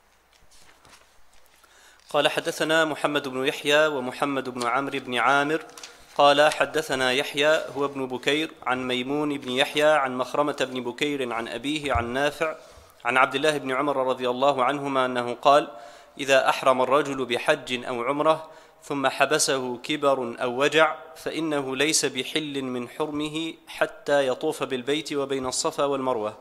قال حدثنا محمد بن يحيى ومحمد بن عمرو بن عامر قال حدثنا يحيى هو ابن بكير عن ميمون بن يحيى عن مخرمة بن بكير عن أبيه عن نافع عن عبد الله بن عمر رضي الله عنهما أنه قال: إذا أحرم الرجل بحج أو عمرة ثم حبسه كبر أو وجع فإنه ليس بحل من حرمه حتى يطوف بالبيت وبين الصفا والمروة.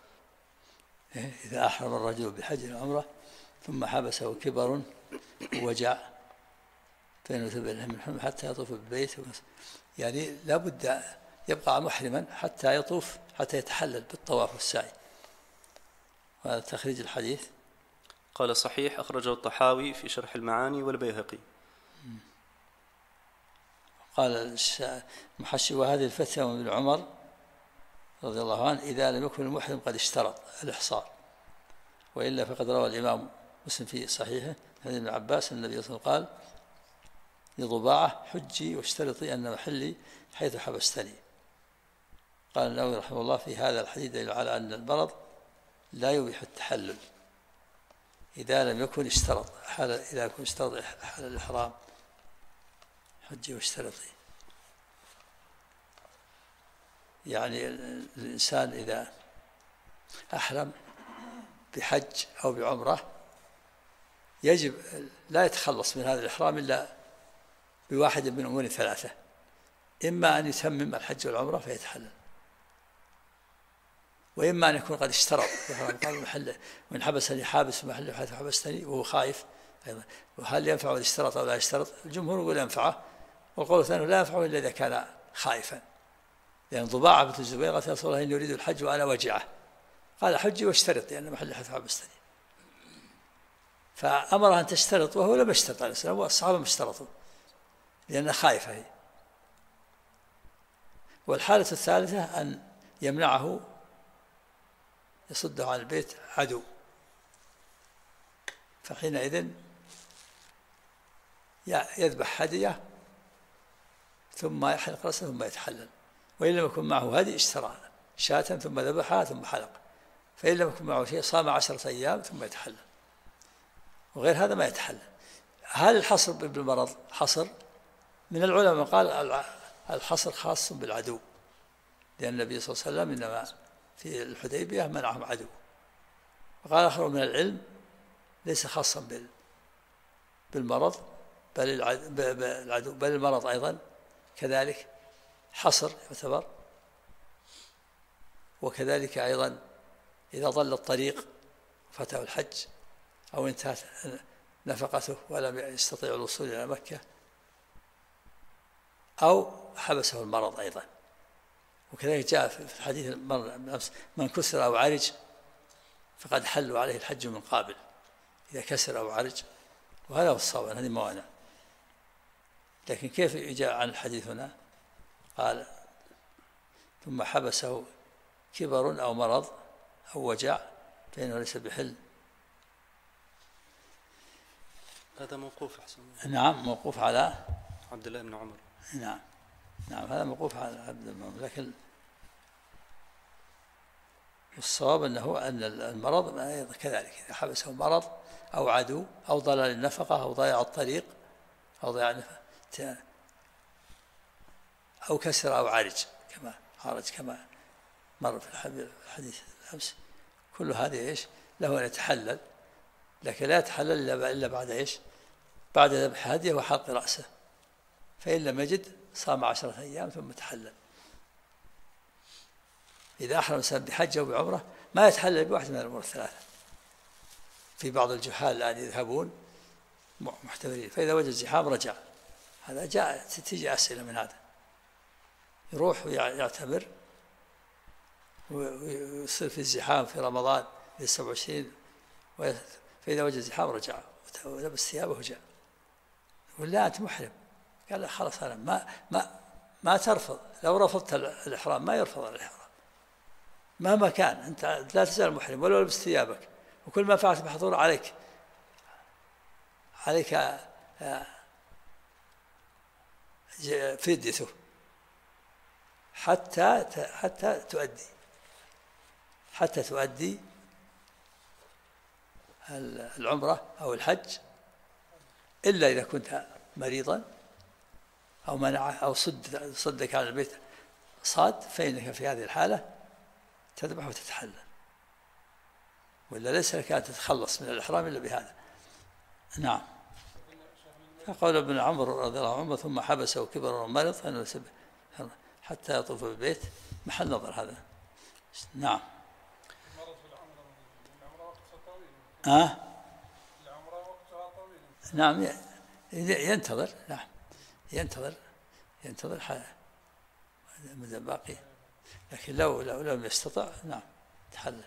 إذا أحرم الرجل بحج أو عمرة ثم حبسه كبر ووجع فإنه تبين من حرمه حتى يطوف بالبيت، يعني لا بد يبقى محرما حتى يطوف، حتى يتحلل بالطواف والسعي. وهذا تخريج الحديث. قال صحيح، أخرجه الطحاوي في شرح المعاني والبيهقي. قال المحشي: وهذه الفتوى من ابن عمر رضي الله عنه إذا لم يكن المحرم قد اشترط الإحصار، وإلا فقد روى الإمام مسلم في صحيحه حديث ابن عباس أن النبي صلى الله عليه وسلم قال لضباعة: حجي واشترطي أن محلي حيث حبستني. قال النووي رحمه الله: في هذا الحديث دليل على أن المرض لا يبيح التحلل إذا لم يكن اشترط إذا كن اشترط حال الإحرام. حجي واشترطي، يعني الإنسان إذا أحرم بحج أو بعمرة يجب لا يتخلص من هذا الإحرام إلا بواحد من أمور ثلاثة: إما أن يتمم الحج والعمرة فيتحلل، وإما أن يكون قد اشترط قال محل وإن حبسني حابس محل حيث حبستني، وهو خائف أيضا. وهل ينفع إذا اشترط أو لا يشترط؟ الجمهور يقول ينفعه، والقول الثاني لا ينفعه إلا إذا كان خائفا، لأن ضباعة بنت الزبير قالت: يا رسول الله إني أريد الحج وأنا وجعة. قال: حجي واشترط لأن محل حيث حبستني. فأمرها أن تشترط وهو لم يشترط عليه السلام، والصحابة ما اشترطوا لأنها خائفة هي. والحالة الثالثة أن يمنعه يصده عن البيت عدو، فحينئذ يذبح هديه ثم يحلق رأسه ثم يتحلل. وإن لم يكن معه هدي اشترى شاة ثم ذبحها ثم حلق، فإن لم يكن معه شيء صام 10 أيام ثم يتحلل، وغير هذا ما يتحلل. هل الحصر بالمرض حصر؟ من العلماء قال الحصر خاص بالعدو، لأن النبي صلى الله عليه وسلم إنما في الحديبية منعهم عدو. وقال آخر من العلم ليس خاصا بالمرض بل العدو، بل المرض أيضا كذلك حصر يعتبر. وكذلك أيضا إذا ضل الطريق فاته الحج أو انتهت نفقته ولم يستطيع الوصول إلى مكة، أو حبسه المرض أيضا. وكذلك جاء في الحديث من كسر أو عرج فقد حلوا عليه الحج من قابل، إذا كسر أو عرج. وهذا هو الصواب، هذه موانع. لكن كيف جاء عن الحديث هنا؟ قال: ثم حبسه كبر أو مرض أو وجع فإنه ليس بحل. هذا موقوف أحسن. نعم، موقوف على عبد الله بن عمر. نعم هذا موقوف على عبد الله، لكن الصواب أن المرض أيضا كذلك، إذا حبسه مرض أو عدو أو ضلال النفقة أو ضياع الطريق أو ضياع أو كسر أو عرج كما مر في الحديث الأمس، كل هذه إيش له أن يتحلل، لكن لا يتحلل إلا بعد إيش؟ بعد ذبح هديه وحلق رأسه، فإن لم يجد صام 10 أيام ثم تحلل. إذا أحرم الإنسان بحج أو بعمرة ما يتحلل بواحد من الأمور الثلاثة. في بعض الجحال الآن يذهبون محتملين، فإذا وجد زحام رجع. هذا تيجي أسئلة من هذا، يروح ويعتمر ويصير في الزحام في رمضان في 27، فإذا وجد زحام رجع ولبس ثيابه وجاء. يقول: لا أنت محرم. قال: لا خلاص، أنا ما ترفض. لو رفضت الإحرام ما يرفض الإحرام مهما كان، أنت لا تزال محرم ولو لبست ثيابك، وكل ما فعلت محظور عليك فديته حتى تؤدي العمرة أو الحج، إلا إذا كنت مريضا أو منع أو صدك على البيت صاد، فإنك في هذه الحالة تذبح وتتحلل، ولا ليس لك أن تتخلص من الإحرام إلا بهذا. نعم. فقال ابن عمرو رضي الله عنه: ثم حبس وكبر ومرض حتى يطوف بالبيت. محل نظر هذا. نعم. نعم ينتظر. نعم ينتظر مدى باقي، لكن لو لم يستطع نعم تحلل.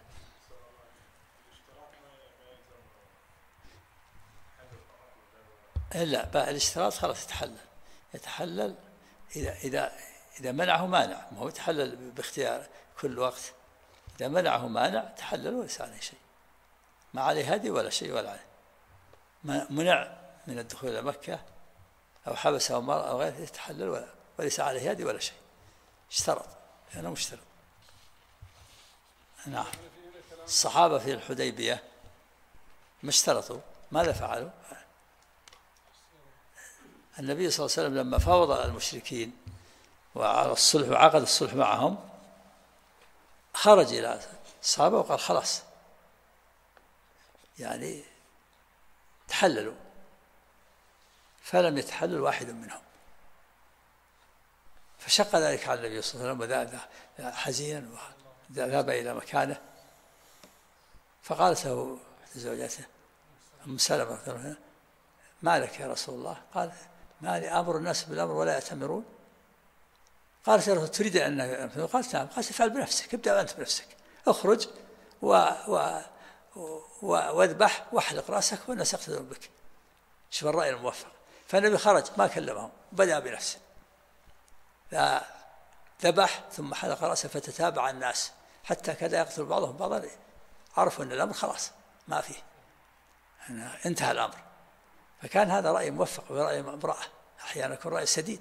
لا الاشتراط خلاص يتحلل إذا منعه مانع، ما هو يتحلل باختيار كل وقت. إذا منعه مانع تحلل وليس عليه شيء، ما عليه هدي ولا شيء ولا عليه. منع من الدخول إلى مكة أو حبس أو مرض أو غيره يتحلل وليس عليه هدي ولا شيء. اشترط لأنه مشترط. نعم. الصحابة في الحديبية ما اشترطوا، ماذا فعلوا؟ النبي صلى الله عليه وسلم لما فاوض المشركين وعلى الصلح وعقد الصلح معهم، خرج إلى الصحابة وقال: خلاص يعني تحللوا، فلم يتحلل واحد منهم، فشق ذلك على النبي صلى الله عليه وسلم وذهب حزينا وذهب إلى مكانه. فقالت له زوجته أم سلمة: ما لك يا رسول الله؟ قال: ما لي أمر الناس بالأمر ولا يأتمرون. قالت: يا رسول تريد أن؟ قالت: نعم. قالت: افعل بنفسك، ابدأ أنت بنفسك، اخرج واذبح واحلق رأسك والناس يقتدون بك. شوف الرأي الموفق. فالنبي خرج ما كلمهم، بدأ بنفسه، ذبح ثم حلق رأسه، فتتابع الناس حتى كذا يقتل بعضهم بعضا، عرفوا أن الأمر خلاص ما فيه، انتهى الأمر. فكان هذا رأي موفق ورأي امرأة، أحيانا يكون رأي سديد.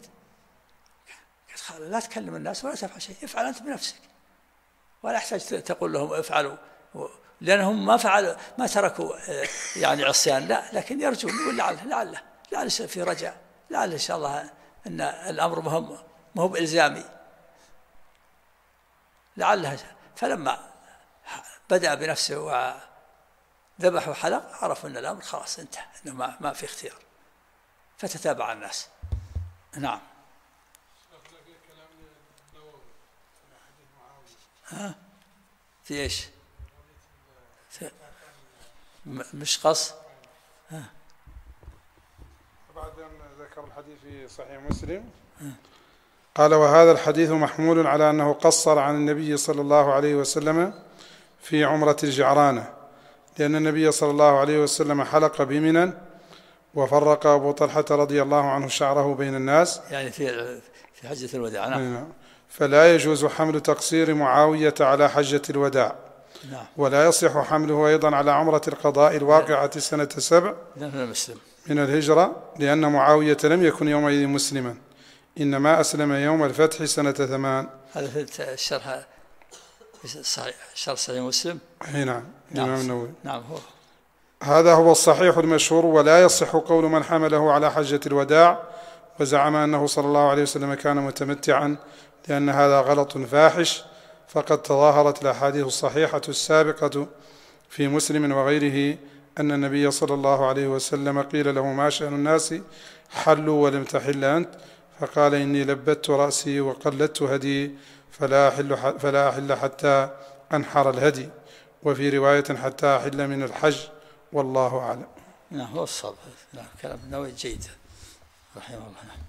لا تكلم الناس ولا تفعل شيء، افعل أنت بنفسك، ولا يحتاج تقول لهم افعلوا، لأنهم ما تركوا يعني عصيان، لا، لكن يرجون يقول لعل في رجاء، لعل إن شاء الله أن الأمر ما هو بإلزامي، لعلها. فلما بدأ بنفسه وذبح وحلق عرفوا أن الأمر خلاص انتهى، أنه ما في اختيار، فتتابع الناس. نعم. في إيش؟ مش قص. بعد أن ذكر الحديث في صحيح مسلم قال: وهذا الحديث محمول على أنه قصر عن النبي صلى الله عليه وسلم في عمرة الجعرانة، لأن النبي صلى الله عليه وسلم حلق بمنى، وفرق أبو طلحة رضي الله عنه شعره بين الناس، يعني في حجة الوداع. نعم. فلا يجوز حمل تقصير معاوية على حجة الوداع. نعم. ولا يصح حمله أيضا على عمرة القضاء الواقعة سنة 7 من الهجرة، لأن معاوية لم يكن يومئذ مسلما، إنما أسلم يوم الفتح سنة 8. هذا في الشرح صحيح مسلم. نعم. الإمام النووي. نعم. هذا هو الصحيح المشهور. ولا يصح قول من حمله على حجة الوداع وزعم أنه صلى الله عليه وسلم كان متمتعا، لأن هذا غلط فاحش، فقد تظاهرت الأحاديث الصحيحة السابقة في مسلم وغيره أن النبي صلى الله عليه وسلم قيل له: ما شأن الناس حلوا ولم تحل أنت؟ فقال: إني لبت رأسي وقلدت هدي، فلا أحل حتى أنحر الهدي، وفي رواية: حتى أحل من الحج، والله أعلم. نعم. هو الصواب. نعم. كلام النووي جيد رحمه الله.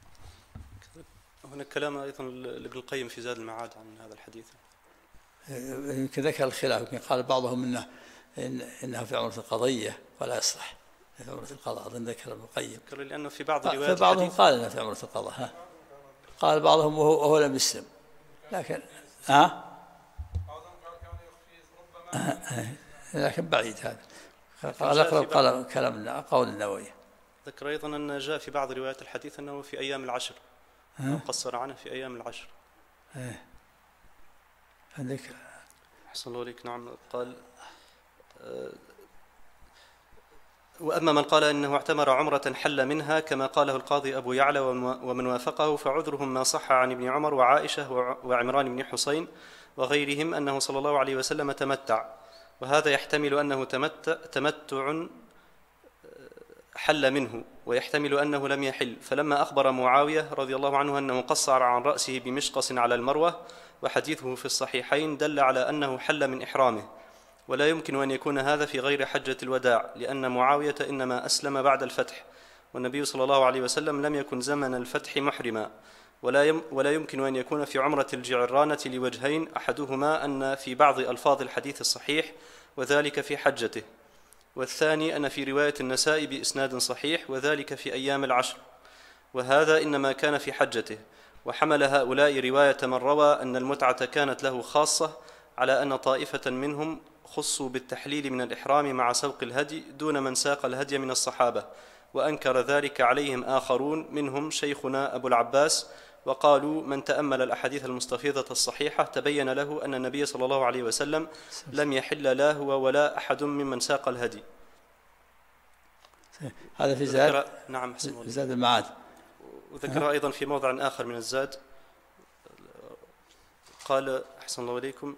هناك كلام أيضا لابن القيم في زاد المعاد عن هذا الحديث، يمكن ذكر الخلاف، يمكن قال بعضهم إنها في عمرة القضية ولا يصلح في عمرة القضاء. أظن ذكر ابن القيم، لأنه في بعض الروايات فبعضهم قال إنها في عمرة القضاء، قال بعضهم وهو لم يسلم، لكن لكن بعيد هذا. قال أقرب كلام قول النووي. ذكر أيضا أن جاء في بعض روايات الحديث أنه في أيام العشر. قصر عنه في أيام العشر. عندك أحسن الله عليك. نعم. قال وأما من قال إنه اعتمر عمرة حل منها كما قاله القاضي أبو يعلى ومن وافقه فعذرهم ما صح عن ابن عمر وعائشة وعمران بن حسين وغيرهم أنه صلى الله عليه وسلم تمتع، وهذا يحتمل أنه تمتع حل منه، ويحتمل أنه لم يحل. فلما أخبر معاوية رضي الله عنه أنه قصر عن رأسه بمشقص على المروة وحديثه في الصحيحين دل على أنه حل من إحرامه، ولا يمكن أن يكون هذا في غير حجة الوداع، لأن معاوية إنما أسلم بعد الفتح، والنبي صلى الله عليه وسلم لم يكن زمن الفتح محرما، ولا يمكن أن يكون في عمرة الجعرانة لوجهين، أحدهما أن في بعض ألفاظ الحديث الصحيح وذلك في حجته، والثاني أن في رواية النسائي بإسناد صحيح وذلك في أيام العشر، وهذا إنما كان في حجته. وحمل هؤلاء رواية من روى أن المتعة كانت له خاصة على أن طائفة منهم خصوا بالتحليل من الإحرام مع سوق الهدي دون من ساق الهدي من الصحابة، وأنكر ذلك عليهم آخرون منهم شيخنا أبو العباس، وقالوا من تأمل الأحاديث المستفيضة الصحيحة تبين له أن النبي صلى الله عليه وسلم لم يحل لا هو ولا أحد ممن ساق الهدي. هذا في زاد. نعم. في زاد المعاد. وذكر أيضا في موضع آخر من الزاد قال أحسن الله إليكم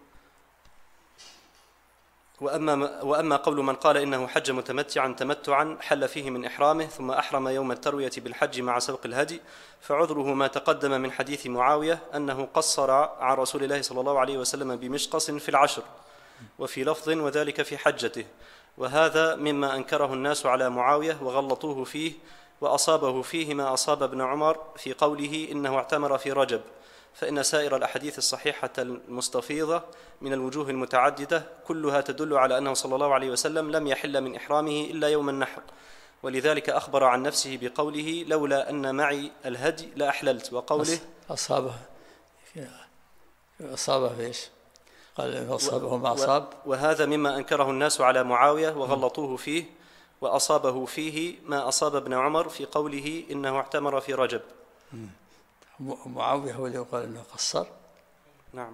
وأما قول من قال إنه حج تمتعا حل فيه من إحرامه ثم أحرم يوم التروية بالحج مع سوق الهدي، فعذره ما تقدم من حديث معاوية أنه قصر عن رسول الله صلى الله عليه وسلم بمشقص في العشر، وفي لفظ وذلك في حجته، وهذا مما أنكره الناس على معاوية وغلطوه فيه، وأصابه فيه ما أصاب ابن عمر في قوله إنه اعتمر في رجب، فإن سائر الأحاديث الصحيحة المستفيضة من الوجوه المتعددة كلها تدل على أنه صلى الله عليه وسلم لم يحل من إحرامه إلا يوم النحر، ولذلك أخبر عن نفسه بقوله لولا أن معي الهدي لأحللت، وقوله أصابه فيش قال أصابه ما أصاب، وهذا مما أنكره الناس على معاوية وغلطوه فيه، وأصابه فيه ما أصاب ابن عمر في قوله إنه اعتمر في رجب. معاوية هو اللي قال إنه قصر. نعم.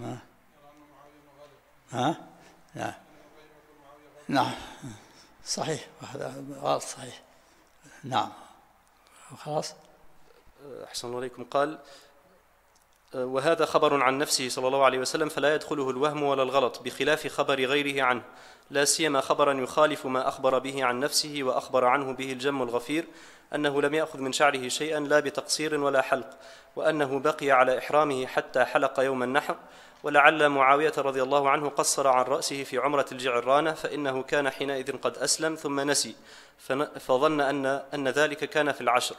نعم صحيح، هذا غلط صحيح. نعم خلاص. أحسن الله عليكم. قال وهذا خبر عن نفسه صلى الله عليه وسلم فلا يدخله الوهم ولا الغلط، بخلاف خبر غيره عنه، لا سيما خبرا يخالف ما أخبر به عن نفسه وأخبر عنه به الجم الغفير أنه لم يأخذ من شعره شيئا لا بتقصير ولا حلق، وأنه بقي على إحرامه حتى حلق يوم النحر، ولعل معاوية رضي الله عنه قصر عن رأسه في عمرة الجعرانة، فإنه كان حينئذ قد أسلم ثم نسي، فظن أن ذلك كان في العشر.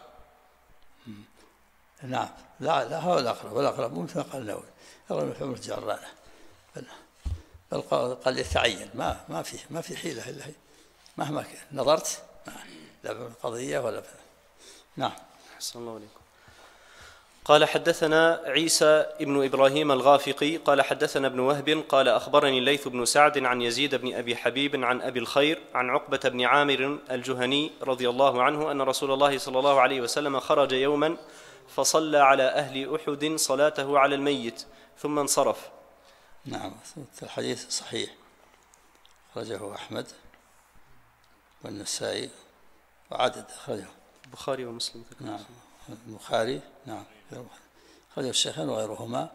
نعم. لا هو الأقرب ممكن قال النووي يرى في عمرة الجعرانة، بل قال يتعين، ما في حيلة إلا هي، مهما كان نظرت لا بالقضية ولا نعم. أحسن الله عليكم. قال حدثنا عيسى ابن إبراهيم الغافقي قال حدثنا ابن وهب قال أخبرني الليث بن سعد عن يزيد بن أبي حبيب عن أبي الخير عن عقبة بن عامر الجهني رضي الله عنه أن رسول الله صلى الله عليه وسلم خرج يوما فصلى على أهل أحد صلاته على الميت ثم انصرف. نعم الحديث صحيح، خرجه أحمد والنسائي وعدد أخرجه البخاري ومسلم. نعم البخاري نعم خرجه الشيخين وغيرهما.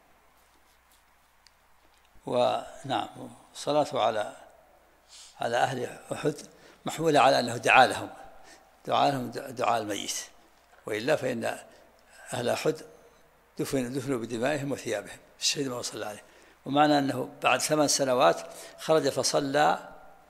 ونعم صلاته على أهل أحد محمولة على أنه دعا لهم دعاء الميت، وإلا فإن أهل أحد دفنوا بدمائهم وثيابهم الشهيد ما صلى عليه، ومعنى أنه بعد 8 سنوات خرج فصلى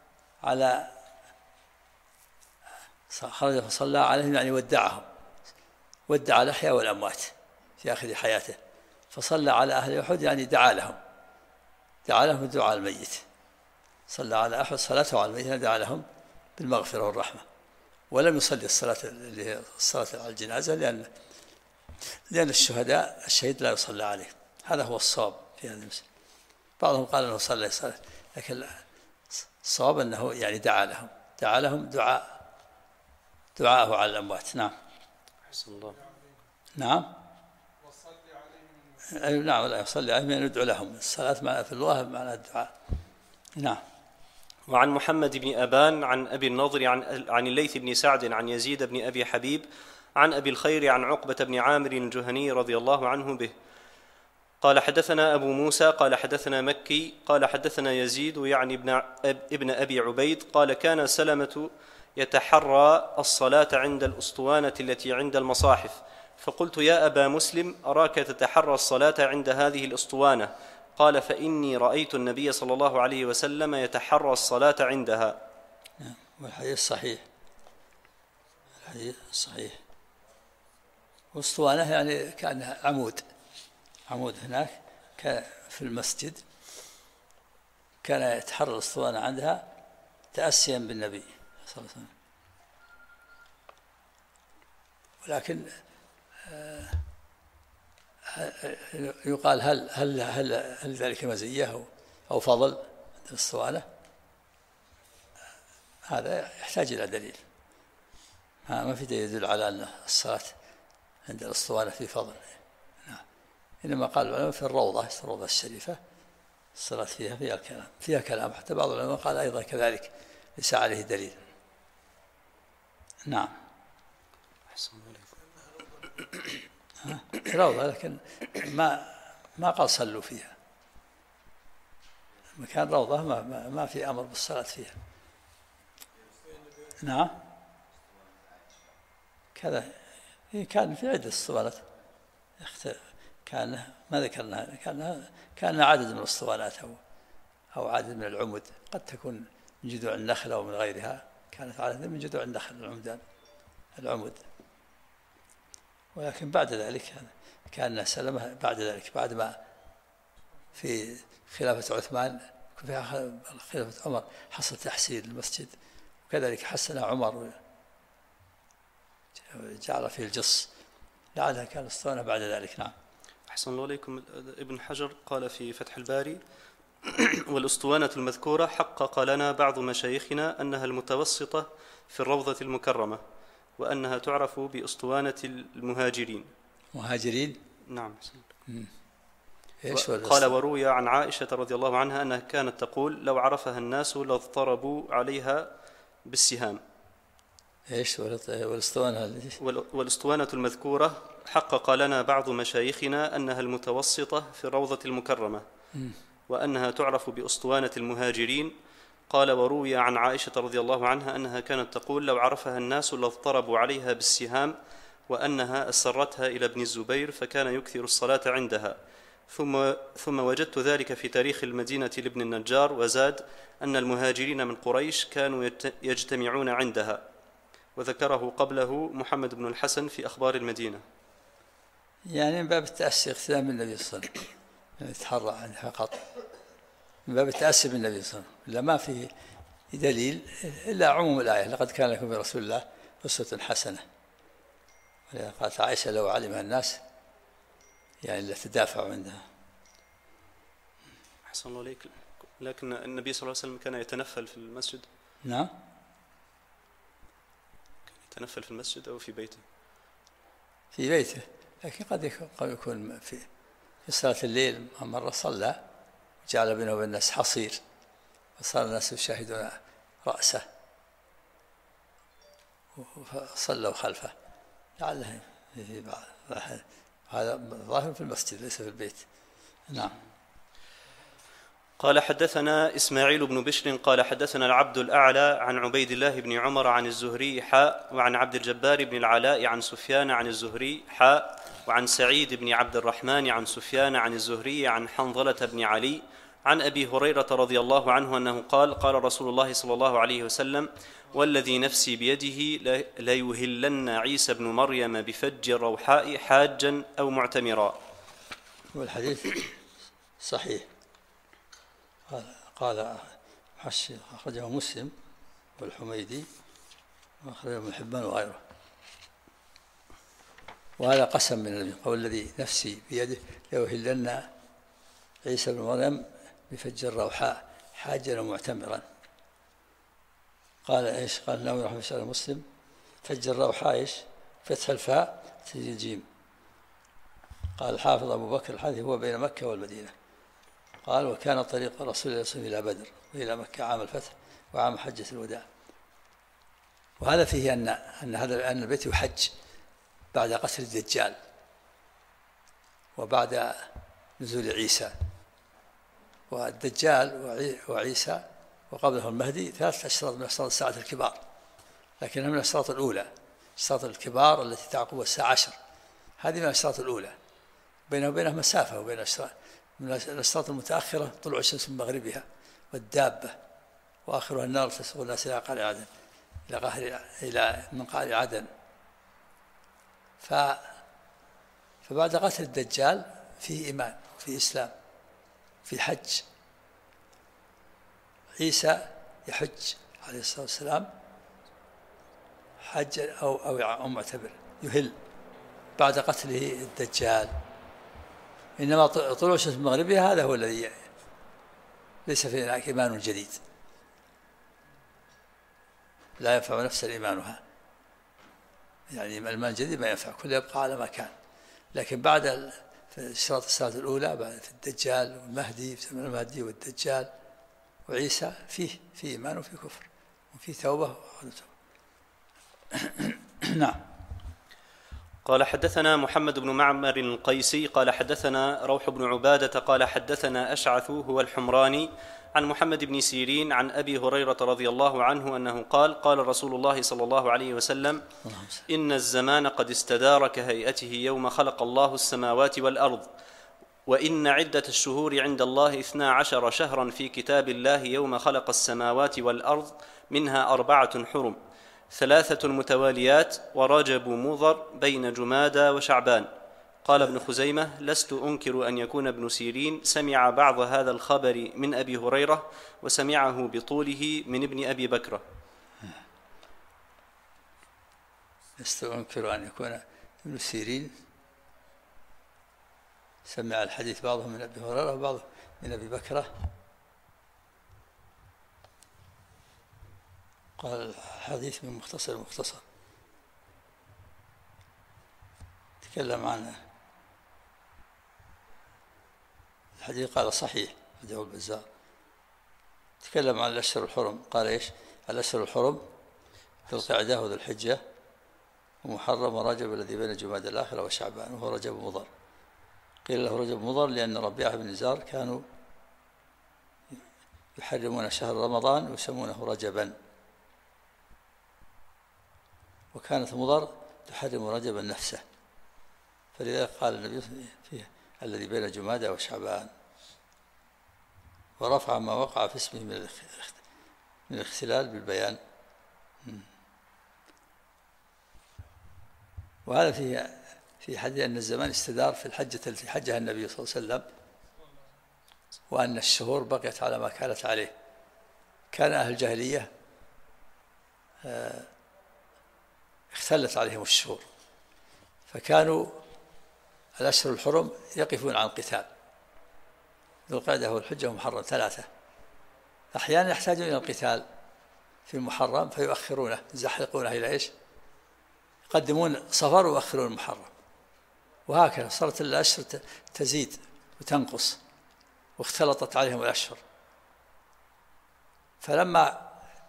عليهم، يعني ودع الأحياء والأموات في آخر حياته، فصلى على أهل أحد يعني دعا لهم دعاء الميت، صلى على أحد صلاته على الميت دعا لهم بالمغفرة والرحمة، ولم يصلي الصلاة على الجنازة لأن الشهيد لا يصلى عليه، هذا هو الصواب في هذا المسألة. بعضهم قال أنه صلى صلاة، لكن الصواب أنه يعني دعا لهم دعاءه على الأموات. نعم. حسن الله. نعم نعم لا يصلي عليهم يعني ندعو لهم. الصلاة معنى في اللغة معنى الدعاء. نعم. وعن محمد بن أبان عن أبي النضر عن الليث بن سعد عن يزيد بن أبي حبيب عن أبي الخير عن عقبة بن عامر الجهني رضي الله عنه به قال حدثنا أبو موسى قال حدثنا مكي قال حدثنا يزيد يعني ابن أبي عبيد قال كان سلمة يتحرى الصلاة عند الأسطوانة التي عند المصاحف، فقلت يا أبا مسلم أراك تتحرى الصلاة عند هذه الأسطوانة، قال فإني رأيت النبي صلى الله عليه وسلم يتحرى الصلاة عندها. والحديث صحيح. الحديث صحيح. والأسطوانة يعني كان عمود هناك كان في المسجد، كان يتحرى الأسطوانة عندها تأسيا بالنبي صلى الله عليه وسلم. ولكن يقال هل ذلك مزية أو فضل الأسطوانة؟ هذا يحتاج إلى دليل. ما في دليل يدل على أن الصلاة عند الأسطوانة في فضل. إنما قال العلماء في الروضة الشريفة الصلاة فيها كلام حتى بعض العلماء قال أيضا كذلك ليس عليه دليل. نعم. روضة لكن ما قال صلوا فيها. مكان روضة ما في أمر بالصلاة فيها. نعم كذا. كان في عدة اسطوانات كان ما ذكرنا كان عدد من الاسطوانات أو عدد من العمد، قد تكون من جذوع النخل أو من غيرها، كانت عدد من جذوع النخل العمد. ولكن بعد ذلك كان سلمة بعد ذلك بعد ما في خلافة عثمان في خلافة عمر حصل تحسين المسجد، وكذلك حسن عمر جعل فيه الجص، لعلها كان اسطوانة بعد ذلك. نعم. أحسن الله عليكم. ابن حجر قال في فتح الباري والأسطوانة المذكورة حقق لنا بعض مشايخنا أنها المتوسطة في الروضة المكرمة، وأنها تعرف بأسطوانة المهاجرين. مهاجرين؟ نعم. قال وروي عن عائشة رضي الله عنها أنها كانت تقول لو عرفها الناس لاضطربوا عليها بالسهام. ايش والأسطوانة المذكورة حقق لنا بعض مشايخنا أنها المتوسطة في الروضة المكرمة، وأنها تعرف بأسطوانة المهاجرين. قال وروي عن عائشة رضي الله عنها أنها كانت تقول لو عرفها الناس لاضطربوا عليها بالسهام، وأنها أسرتها إلى ابن الزبير فكان يكثر الصلاة عندها. ثم وجدت ذلك في تاريخ المدينة لابن النجار، وزاد أن المهاجرين من قريش كانوا يجتمعون عندها، وذكره قبله محمد بن الحسن في أخبار المدينة. يعني من باب التأسي اقتداء بالنبي صلى الله عليه وسلم، يتحرى عنها فقط من باب التأسي بالنبي صلى الله عليه وسلم، لا ما في دليل إلا عموم الآية لقد كان لكم في رسول الله أسوة حسنة. قالت عائشة لو علمها الناس يعني لتدافعوا عندها. أحسن الله عليك. لكن النبي صلى الله عليه وسلم كان يتنفل في المسجد. نعم. يتنفل في المسجد أو في بيته؟ في بيته، لكن قد يكون في صلاة الليل مرة صلى جعل بينه وبين الناس حصير فصار الناس يشاهدون رأسه فصلوا خلفه، لعله في بعض هذا ظاهر في المسجد ليس في البيت. نعم. قال حدثنا إسماعيل بن بشر قال حدثنا العبد الأعلى عن عبيد الله بن عمر عن الزهري وعن عبد الجبار بن العلاء عن سفيان عن الزهري وعن سعيد بن عبد الرحمن عن سفيان عن الزهري عن حنظلة بن علي عن أبي هريرة رضي الله عنه أنه قال قال رسول الله صلى الله عليه وسلم والذي نفسي بيده ليهلن عيسى بن مريم بفج الروحاء حاجا أو معتمرا. والحديث صحيح. قال أخرجه مسلم والحميدي وأخرجه ابن حبان وغيره. وهذا قسم من النبي قول الذي نفسي بيده ليهلن عيسى بن مريم بفج الروحاء حاجا ومعتمرا. قال ايش؟ قال النووي رحمه الله مسلم فج الروحاء ايش؟ فتح الفاء تسجيل الجيم. قال الحافظ أبو بكر الحديث هو بين مكة والمدينة. قال وكان طريق رسول الله صلى الله عليه وسلم إلى بدر وإلى مكة عام الفتح وعام حجة الوداع. وهذا فيه أن البيت يحج بعد قتل الدجال وبعد نزول عيسى. والدجال وعيسى وقبله المهدي 3 أشراط من أشراط الساعة الكبار، لكنها من الأشراط الأولى، الأشراط الكبار التي تعقب الساعة 10، هذه من الأشراط الأولى، بينها وبينها مسافة، وبين من الأشراط المتأخرة طلوع الشمس من مغربها والدابة، وآخرها النار تسوق الناس إلى قعر عدن، إلى من قعر عدن. فبعد قتل الدجال فيه إيمان، فيه إسلام، في حج. عيسى يحج عليه الصلاة والسلام حج أو معتبر، يهل بعد قتله الدجال. إنما طلوع الشمس من مغربها هذا هو الذي ليس فيه إيمان جديد، لا ينفع نفسا إيمانها، يعني الإيمان الجديد ما ينفع، كله يبقى على ما كان. لكن بعد في اشراط الساعة الأولى، بعد في الدجال والمهدي، في زمن المهدي والدجال وعيسى، فيه إيمان وفيه كفر وفيه توبة. نعم. قال حدثنا محمد بن معمر القيسي قال حدثنا روح بن عبادة قال حدثنا أشعث هو الحمراني عن محمد بن سيرين عن أبي هريرة رضي الله عنه أنه قال قال رسول الله صلى الله عليه وسلم: إن الزمان قد استدار كهيئته يوم خلق الله السماوات والأرض، وإن عدة الشهور عند الله 12 شهرا في كتاب الله يوم خلق السماوات والأرض، منها 4 حرم، 3 متواليات، ورجب مضر بين جمادى وشعبان. قال ابن خزيمة: لست أنكر أن يكون ابن سيرين سمع بعض هذا الخبر من أبي هريرة وسمعه بطوله من ابن أبي بكرة. لست أنكر أن يكون ابن سيرين سمع الحديث بعضه من أبي هريرة وبعضه من أبي بكرة. قال الحديث من مختصر تكلم عنه الحديث، قال صحيح أخرجه البزار. تكلم عن الأشهر الحرم، قال إيش؟ الأشهر الحرم ذو القعدة وذو الحجة ومحرم ورجب الذي بين جمادى الآخرة وشعبان، وهو رجب مضر. قيل له رجب مضر لأن ربيعة بن نزار كانوا يحرمون شهر رمضان ويسمونه رجبا، وكانت مضر تحرم رجبا نفسه، فلذلك قال النبي فيه الذي بين جمادى وشعبان، ورفع ما وقع في اسمه من الاختلال بالبيان. وهذا في حديث أن الزمان استدار في الحجة التي حجها النبي صلى الله عليه وسلم، وأن الشهور بقيت على ما كانت عليه. كان أهل الجاهلية اختلت عليهم الشهور، فكانوا الأشهر الحرم يقفون عن القتال، ذو القعدة والحجة ومحرم 3، أحيانا يحتاجون إلى القتال في المحرم فيؤخرونه، يزحلقونه إلى إيش؟ يقدمون صفر ويؤخرون المحرم، وهكذا صارت الأشهر تزيد وتنقص واختلطت عليهم الأشهر. فلما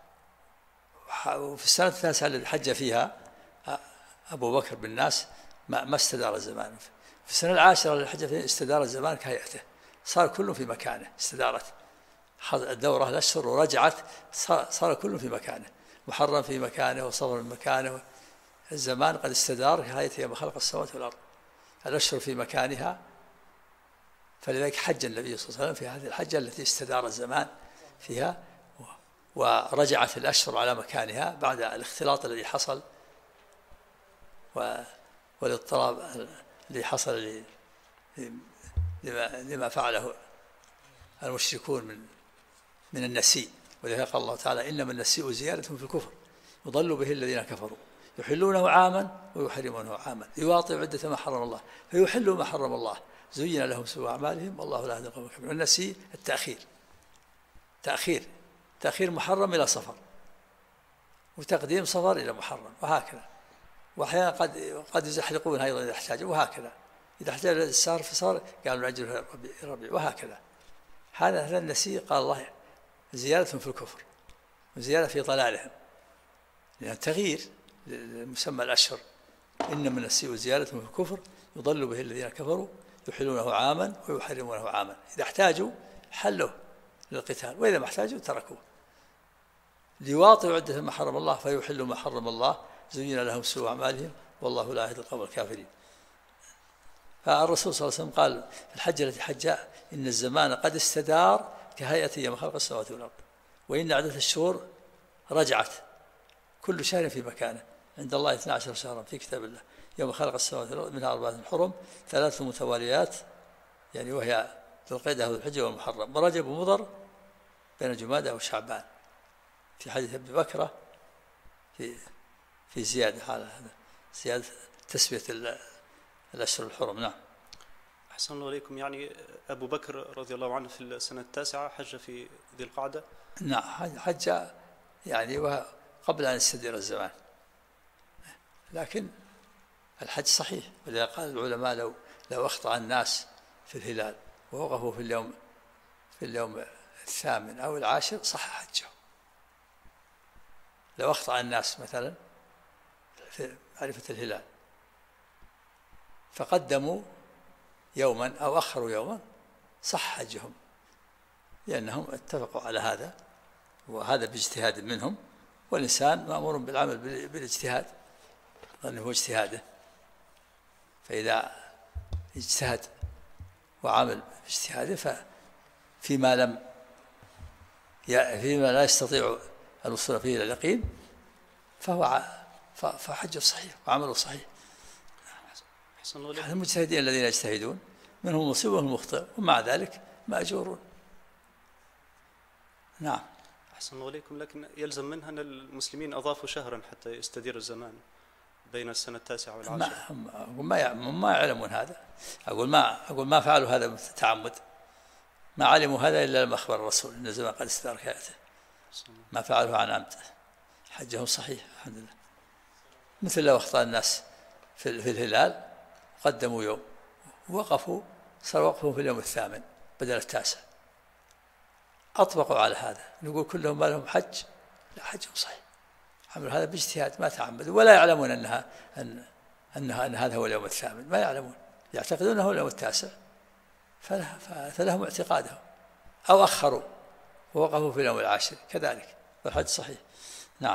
في السنة 9 التي حج فيها أبو بكر بالناس ما استدار الزمان. في السنة 10 التي حج فيها استدار الزمان كهيئته، صار كله في مكانه، استدارت الدورة الأشهر ورجعت، صار كله في مكانه، محرم في مكانه وصفر في مكانه. الزمان قد استدار كهيئته يوم خلق السماوات والأرض، الأشهر في مكانها. فلذلك حج النبي صلى الله عليه وسلم في هذه الحجة التي استدار الزمان فيها، ورجعت الأشهر على مكانها بعد الاختلاط الذي حصل والاضطراب الذي حصل لما فعله المشركون من النسيء. ولذلك قال الله تعالى: إنما النسيء زيادة في الكفر يضل به الذين كفروا يحلونه عاما ويحرمونه عاما ليواطئوا عدة ما حرم الله فيحلوا ما حرم الله زين لهم سوء أعمالهم والله لا يهدي القوم الكافرين. والنسيء تأخير محرم إلى صفر، وتقديم صفر إلى محرم، وهكذا. وأحيانا قد يزحلقون أيضا إذا احتاجوا، وهكذا إذا احتاج السهر فصار قالوا الأجر ربيع، وهكذا. هذا النسي قال الله زيادة في الكفر وزيادة في ضلالهم، لأن تغيير مسمى الأشهر. إنما النسي زيادة في الكفر يضل به الذين كفروا يحلونه عاما ويحرمونه عاما. إذا احتاجوا حلوا للقتال، وإذا ما احتاجوا تركوه. ليواطئوا عدة ما حرم الله فيحلوا ما حرم الله، زين لهم سوء أعمالهم والله لا يهدي القوم الكافرين. فالرسول صلى الله عليه وسلم قال في الحجة التي حجها إن الزمان قد استدار كهيئة يوم خلق السماوات والأرض، وإن عدة الشهور رجعت كل شهر في مكانه عند الله 12 شهرا في كتاب الله يوم خلق السماوات والأرض منها 4 حرم 3 متواليات، يعني وهي ذو القعدة وذو الحجة والمحرم ورجب ومضر بين جمادى وشعبان. في حديث ابن بكرة في زيادة على هذا، زيادة تسمية الأشهر الحرم. نعم. أحسن الله إليكم. يعني أبو بكر رضي الله عنه في السنة 9 حج في ذي القعدة. نعم حج يعني قبل أن يستدير الزمان، لكن الحج صحيح. ولذا قال العلماء لو أخطأ الناس في الهلال ووقفوا في اليوم 8 أو 10 صح حجه. لو أخطأ الناس مثلا في معرفة الهلال فقدموا يوما أو أخروا يوما صح حجهم، لأنهم اتفقوا على هذا، وهذا باجتهاد منهم، والإنسان مأمور بالعمل بالاجتهاد لأنه هو اجتهاده. فإذا اجتهد وعمل باجتهاده فيما لا يستطيع الوصول فيه إلى اليقين فحجه صحيح وعمله صحيح. المجتهدين الذين يجتهدون منهم المصيب والمخطئ، ومع ذلك مأجورون. نعم. أحسن الله إليكم. لكن يلزم منها أن المسلمين أضافوا شهرا حتى يستدير الزمان بين السنة 9 والعاشرة. ما يعلمون هذا. أقول ما فعلوا هذا بالتعمد، ما علموا هذا إلا لما أخبر الرسول إن الزمان قد استدار كهيئته، ما فعلوا عن عمد. حجهم صحيح الحمد لله. مثل لو أخطأ الناس في الهلال قدموا يوم ووقفوا، صار وقفهم في اليوم 8 بدل 9، أطبقوا على هذا. نقول كلهم ما لهم حج؟ لا، حجهم صحيح، عملوا هذا باجتهاد ما تعمدوا، ولا يعلمون أن هذا هو اليوم 8، ما يعلمون، يعتقدون أنه هو اليوم 9 فلهم اعتقادهم، أو أخروا ووقفوا في اليوم 10 كذلك، والحج صحيح. نعم.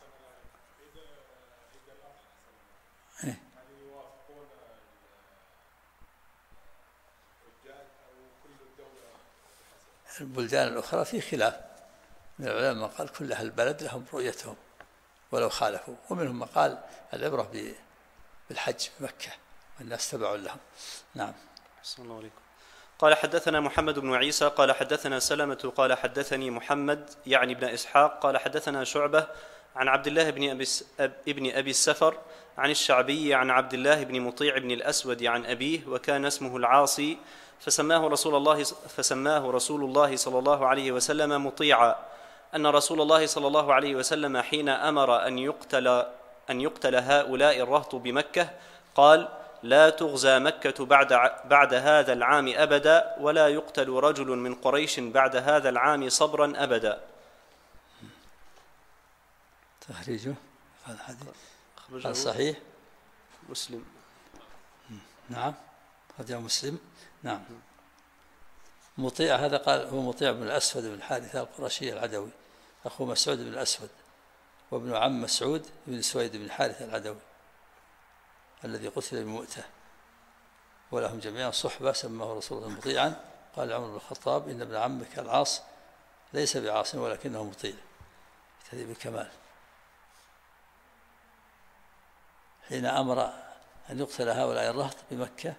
البلدان الأخرى في خلاف من العلماء، من قال كل أهل البلد لهم رؤيتهم ولو خالفوا، ومنهم من قال العبرة بالحج بمكة والناس تبع لهم. نعم. أحسن الله عليكم. قال حدثنا محمد بن عيسى قال حدثنا سلمة قال حدثني محمد يعني بن إسحاق قال حدثنا شعبة عن عبد الله ابن أبي السفر عن الشعبي عن عبد الله بن مطيع بن الأسود عن أبيه وكان اسمه العاصي فسماه رسول الله صلى الله عليه وسلم مطيعا، أن رسول الله صلى الله عليه وسلم حين أمر أن يقتل هؤلاء الرهط بمكة قال: لا تغزى مكة بعد هذا العام أبدا، ولا يقتل رجل من قريش بعد هذا العام صبرا أبدا. تخريجه هذا الحديث صحيح مسلم. نعم خرجه مسلم. نعم. مطيع هذا قال هو مطيع بن الأسود بن الحارثة القرشي العدوي، أخو مسعود بن الأسود وابن عم مسعود بن سويد بن الحارثة العدوي الذي قتل بمؤتة، ولهم جميعا صحبة سماه رسول الله مطيعا. قال عمر بن الخطاب: إن ابن عمك العاص ليس بعاص ولكنه مطيع. تهذيب الكمال. حين أمر أن يقتل هؤلاء الرهط بمكة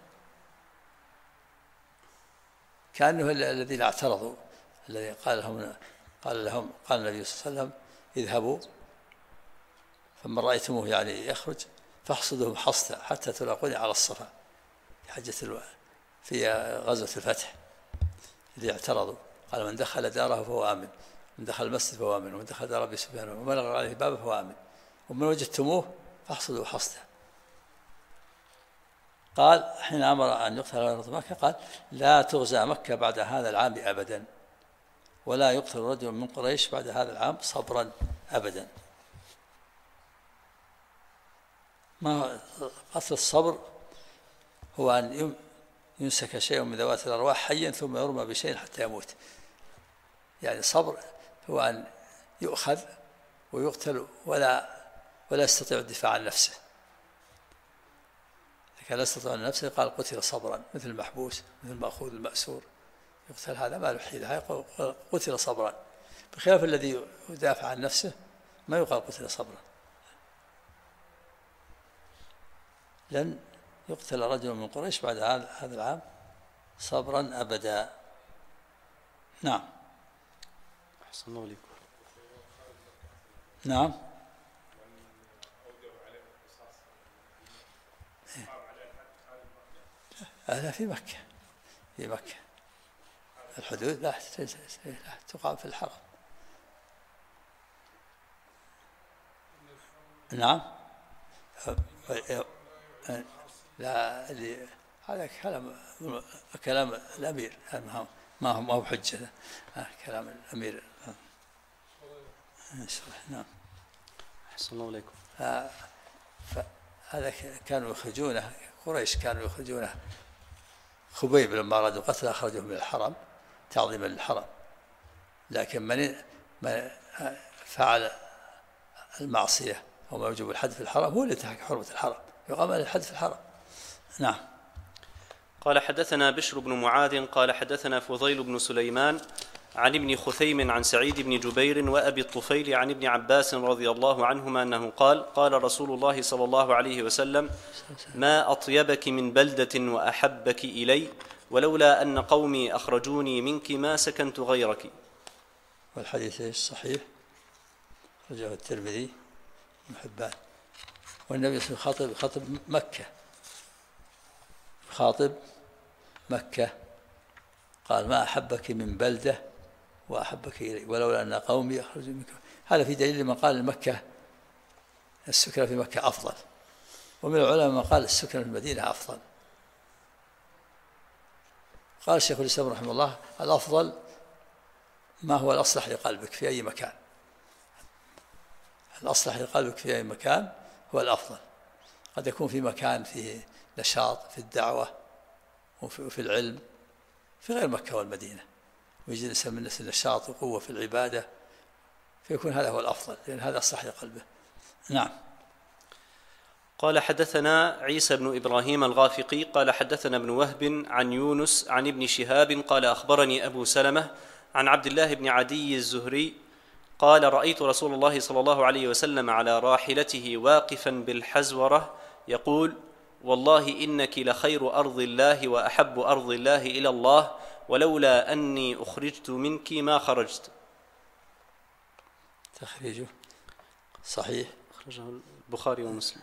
كأنه الذين اعترضوا، الذي قال النبي صلى الله عليه وسلم: اذهبوا فمن رأيتموه يعني يخرج فاحصدوهم حصدا حتى تلاقوني على الصفا، في غزوة الفتح. الذي اعترضوا قال: من دخل داره فهو آمن، من دخل المسجد فهو آمن، ومن دخل دار أبي سفيان ومن لغى عليه بابه فهو آمن، ومن وجدتموه فاحصدوا حصدا. قال حين أمر أن يقتل على أرض مكة قال لا تغزى مكة بعد هذا العام أبدا، ولا يقتل رجل من قريش بعد هذا العام صبرا أبدا. ما أصل الصبر هو أن يمسك شيء من ذوات الأرواح حيا ثم يرمى بشيء حتى يموت. يعني الصبر هو أن يؤخذ ويقتل ولا يستطيع الدفاع عن نفسه. إذا كان لا يستطيع عن نفسه قال قتل صبرا، مثل المحبوس مثل المأخوذ المأسور يقتل، هذا ما له حيلة، قتل صبرا. بخلاف الذي يدافع عن نفسه ما يقال قتل صبرا. لن يقتل رجل من قريش بعد هذا العام صبرا أبدا. نعم. أحسن الله عليكم. نعم. هذا في مكة، في مكة الحدود لا تقام في الحرم. نعم. لا، هذا كلام الأمير، ما هو حجة، كلام الأمير. نعم. أحسن الله عليكم. هذا كانوا يخرجونه، قريش كانوا يخرجونه. خبيب لما أرادوا قتله أخرجوه من الحرم تعظيما للحرم، لكن من فعل المعصية وما يوجب الحد في الحرم هو اللي انتهك حرمة الحرم، يقام عليه الحد في الحرم. نعم. قال حدثنا بشر بن معاذ قال حدثنا فضيل بن سليمان عن ابن خثيم عن سعيد بن جبير وأبي الطفيل عن ابن عباس رضي الله عنهما أنه قال رسول الله صلى الله عليه وسلم: ما أطيبك من بلدة وأحبك إلي، ولولا أن قومي أخرجوني منك ما سكنت غيرك. والحديث صحيح، رجعه الترمذي بن حبان. والنبي صلى الله عليه وسلم خاطب مكة قال: ما أحبك من بلدة وأحبك إلي، ولولا أن قومي أخرجوا منك. هذا في دليل من قال مكة السكنة في مكة أفضل، ومن العلماء من قال السكنة في المدينة أفضل. قال الشيخ الإسلام رحمه الله: الأفضل ما هو الأصلح لقلبك في أي مكان. الأصلح لقلبك في أي مكان هو الأفضل. قد يكون في مكان فيه نشاط في الدعوة وفي العلم في غير مكة والمدينة، ويجد الإنسان من الناس النشاط وقوة في العبادة، فيكون هذا هو الأفضل، لأن هذا أصلح لقلبه. نعم. قال حدثنا عيسى بن إبراهيم الغافقي قال حدثنا ابن وهب عن يونس عن ابن شهاب قال أخبرني أبو سلمة عن عبد الله بن عدي الزهري قال: رأيت رسول الله صلى الله عليه وسلم على راحلته واقفا بالحزورة يقول: والله إنك لخير أرض الله وأحب أرض الله إلى الله، ولولا أني أخرجت منك ما خرجت. تخريجه صحيح، أخرجه البخاري ومسلم.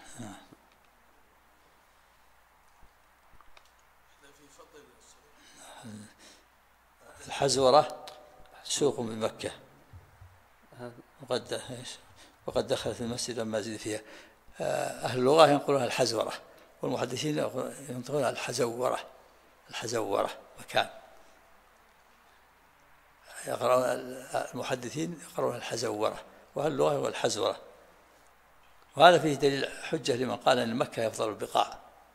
الحزورة سوق بمكة، وقد دخلت المسجد لما زيد فيها. أهل اللغة ينقلونها الحزورة، والمحدثين ينطقونها الحزورة مكان. يقرؤون المحدثين يقرؤونها الحزورة، وأهل اللغة هو الحزورة. وهذا فيه دليل حجة لمن قال أن مكة يفضل البقاع.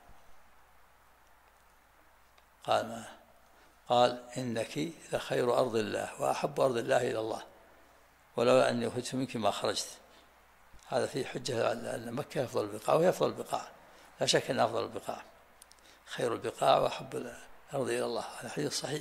قال: إنك لخير أرض الله وأحب أرض الله إلى الله، ولولا أني أخرجت منك ما خرجت. هذا فيه حجة أن مكة أفضل البقاع، وهي أفضل البقاع، لا شك أن أفضل البقاع خير البقاع وأحب الأرض إلى الله. هذا حديث صحيح.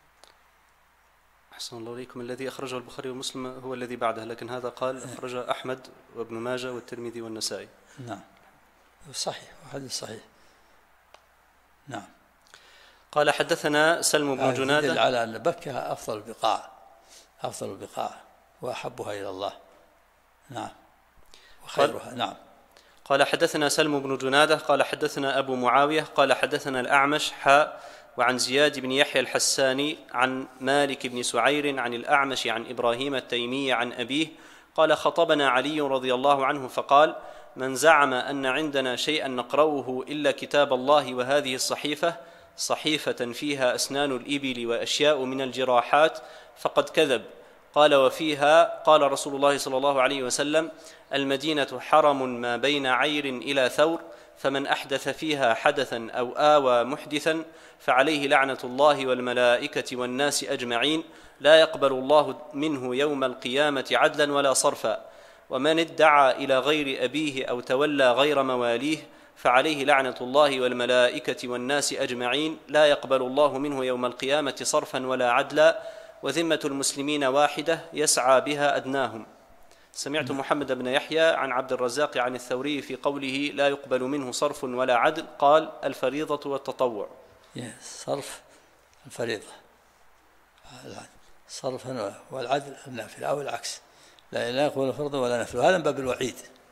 أحسن الله إليكم. الذي أخرجه البخاري ومسلم هو الذي بعده، لكن هذا قال أخرجه أحمد وابن ماجه والترمذي والنسائي. نعم صحيح، حديث صحيح. نعم. قال حدثنا سلم بن جنادة. يدل على أن مكة أفضل البقاع وأحبها إلى الله. نعم وخيرها. نعم. قال حدثنا سلم بن جنادة قال حدثنا أبو معاوية قال حدثنا الأعمش وعن زياد بن يحيى الحساني عن مالك بن سعير عن الأعمش عن إبراهيم التيمي عن أبيه قال: خطبنا علي رضي الله عنه فقال: من زعم أن عندنا شيئا نقرأه إلا كتاب الله وهذه الصحيفة صحيفة فيها أسنان الإبل وأشياء من الجراحات فقد كذب. قال وفيها قال رسول الله صلى الله عليه وسلم: المدينة حرم ما بين عير إلى ثور، فمن أحدث فيها حدثا أو آوى محدثا فعليه لعنة الله والملائكة والناس أجمعين، لا يقبل الله منه يوم القيامة عدلا ولا صرفا. ومن ادعى إلى غير أبيه أو تولى غير مواليه فعليه لعنة الله والملائكة والناس أجمعين، لا يقبل الله منه يوم القيامة صرفا ولا عدلا، وذمة المسلمين واحدة يسعى بها أدناهم. سمعت محمد بن يحيى عن عبد الرزاق عن الثوري في قوله لا يقبل منه صرف ولا عدل قال: الفريضة والتطوع. صرف الفريضة، صرف والعدل النافل أو العكس، لا يقبل فرض ولا نفل. هذا من باب الوعيد،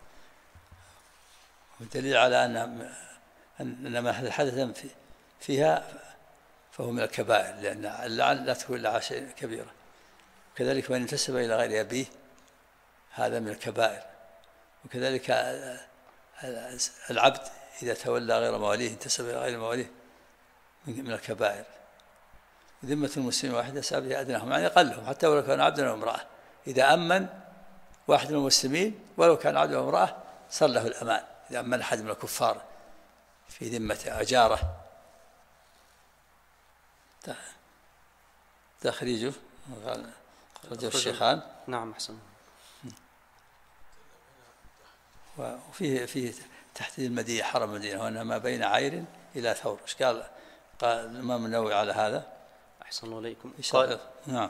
والدليل على أن ما حدث فيها فهو من الكبائر، لأن اللعن لا تكون إلا شيء كبيرة. كذلك من انتسب إلى غير أبيه هذا من الكبائر. وكذلك العبد إذا تولى غير مواليه انتسب إلى غير مواليه من الكبائر. ذمة المسلمين واحدة يسعى بها أدناهم، يعني أقلهم حتى ولو كان عبدا أو امرأة. إذا أمن واحد من المسلمين ولو كان عبدا أو امرأة صار له الأمان. إذا أمن أحد من الكفار في ذمته أجاره تخريجه رجل الشيخان. نعم أحسن. وفيه تحديد المدينة حرم المدينة، وأنها ما بين عير إلى ثور. إيش قال الإمام النووي على هذا؟ أحسن الله إليكم. قال نعم.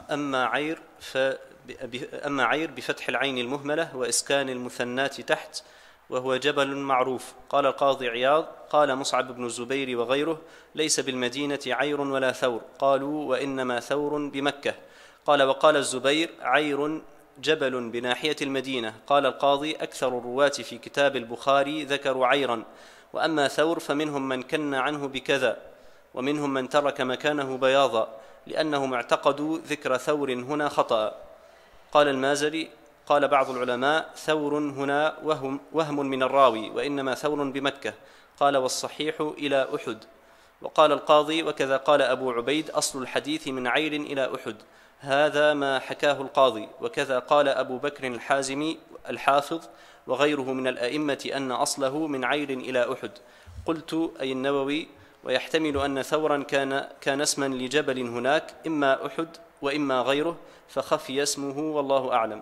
أما عير بفتح العين المهملة وإسكان المثنات تحت، وهو جبل معروف. قال القاضي عياض: قال مصعب بن الزبير وغيره: ليس بالمدينة عير ولا ثور. قالوا: وإنما ثور بمكة. قال: وقال الزبير: عير جبل بناحية المدينة. قال القاضي: أكثر الرواة في كتاب البخاري ذكروا عيرا، وأما ثور فمنهم من كن عنه بكذا، ومنهم من ترك مكانه بياضا، لأنهم اعتقدوا ذكر ثور هنا خطأ. قال المازري: قال بعض العلماء: ثور هنا وهم من الراوي، وإنما ثور بمكة. قال: والصحيح إلى أحد. وقال القاضي: وكذا قال أبو عبيد: أصل الحديث من عير إلى أحد. هذا ما حكاه القاضي. وكذا قال أبو بكر الحازمي الحافظ وغيره من الأئمة أن أصله من عير إلى أحد. قلت أي النووي: ويحتمل أن ثورا كان اسما لجبل هناك، إما أحد وإما غيره، فخفي اسمه والله أعلم.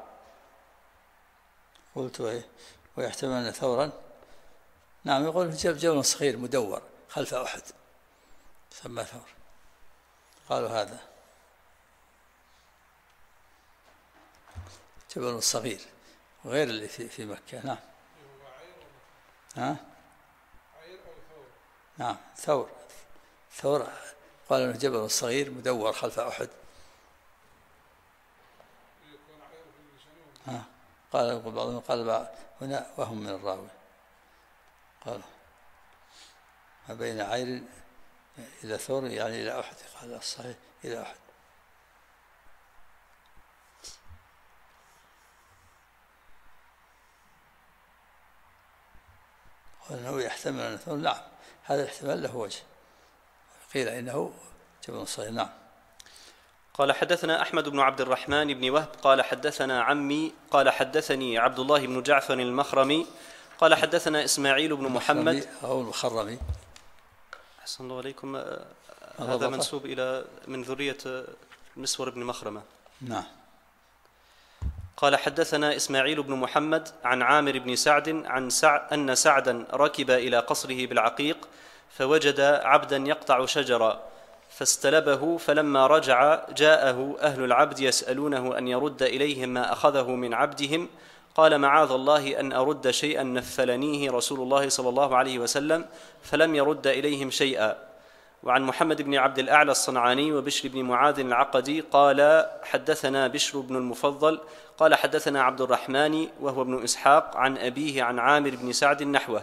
قلت ويحتمل أن ثورا، نعم، يقول جبل صغير مدور خلف أحد سمى ثور، قالوا هذا جبل صغير وغير اللي في مكة. نعم. ها؟ نعم ثور قال انه جبل صغير مدور خلف احد. قال بعضهم قال هنا وهم من الراوي، قالوا ما بين عير الى ثور يعني الى احد. قال الصحيح الى احد. قال انه يحتمل ان ثور، نعم هذا الاحتمال له وجه، قيل إنه جبل صغير. نعم. قال: حدثنا أحمد بن عبد الرحمن بن وهب قال: حدثنا عمي قال: حدثني عبد الله بن جعفر المخرمي قال: حدثنا إسماعيل بن محمد أو المخرمي. أحسن الله عليكم. هذا منسوب إلى من ذرية مسور بن مخرمة. نعم. قال: حدثنا إسماعيل بن محمد عن عامر بن سعد أن سعدا ركب إلى قصره بالعقيق فوجد عبدا يقطع شجرا فاستلبه، فلما رجع جاءه أهل العبد يسألونه أن يرد إليهم ما أخذه من عبدهم. قال: معاذ الله أن أرد شيئا نفلنيه رسول الله صلى الله عليه وسلم، فلم يرد إليهم شيئا. وعن محمد بن عبد الأعلى الصنعاني وبشر بن معاذ العقدي قال: حدثنا بشر بن المفضل قال: حدثنا عبد الرحمن وهو ابن إسحاق عن أبيه عن عامر بن سعد نحوه.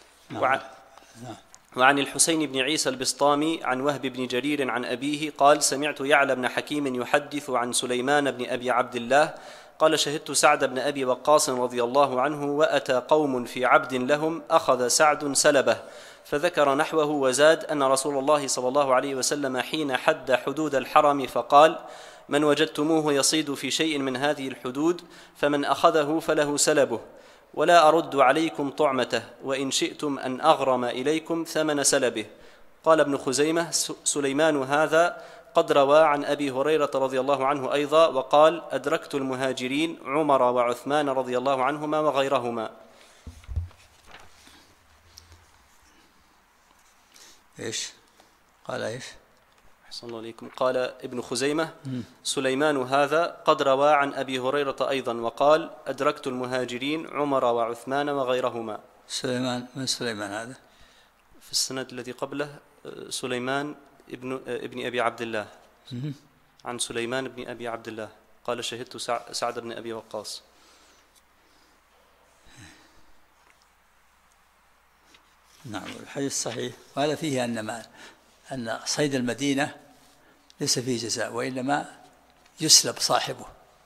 وعن الحسين بن عيسى البسطامي عن وهب بن جرير عن أبيه قال: سمعت يعلى بن حكيم يحدث عن سليمان بن أبي عبد الله قال شهدت سعد بن أبي وقاص رضي الله عنه وأتى قوم في عبد لهم أخذ سعد سلبه، فذكر نحوه وزاد أن رسول الله صلى الله عليه وسلم حين حد حدود الحرم فقال: من وجدتموه يصيد في شيء من هذه الحدود فمن أخذه فله سلبه، ولا أرد عليكم طعمته، وإن شئتم أن أغرم إليكم ثمن سلبه. قال ابن خزيمة: سليمان هذا قد روى عن أبي هريرة رضي الله عنه أيضا، وقال: أدركت المهاجرين عمر وعثمان رضي الله عنهما وغيرهما. إيش قال؟ إيش؟ أحسن الله عليكم. قال ابن خزيمة: سليمان هذا قد روى عن أبي هريرة أيضا، وقال: أدركت المهاجرين عمر وعثمان وغيرهما. سليمان من سليمان هذا؟ في السند الذي قبله سليمان ابن أبي عبد الله، عن سليمان بن أبي عبد الله قال: شهدت سعد بن أبي وقاص. نعم، الحديث صحيح. وهذا فيه أن صيد المدينة ليس فيه جزاء، وإنما يسلب صاحبه.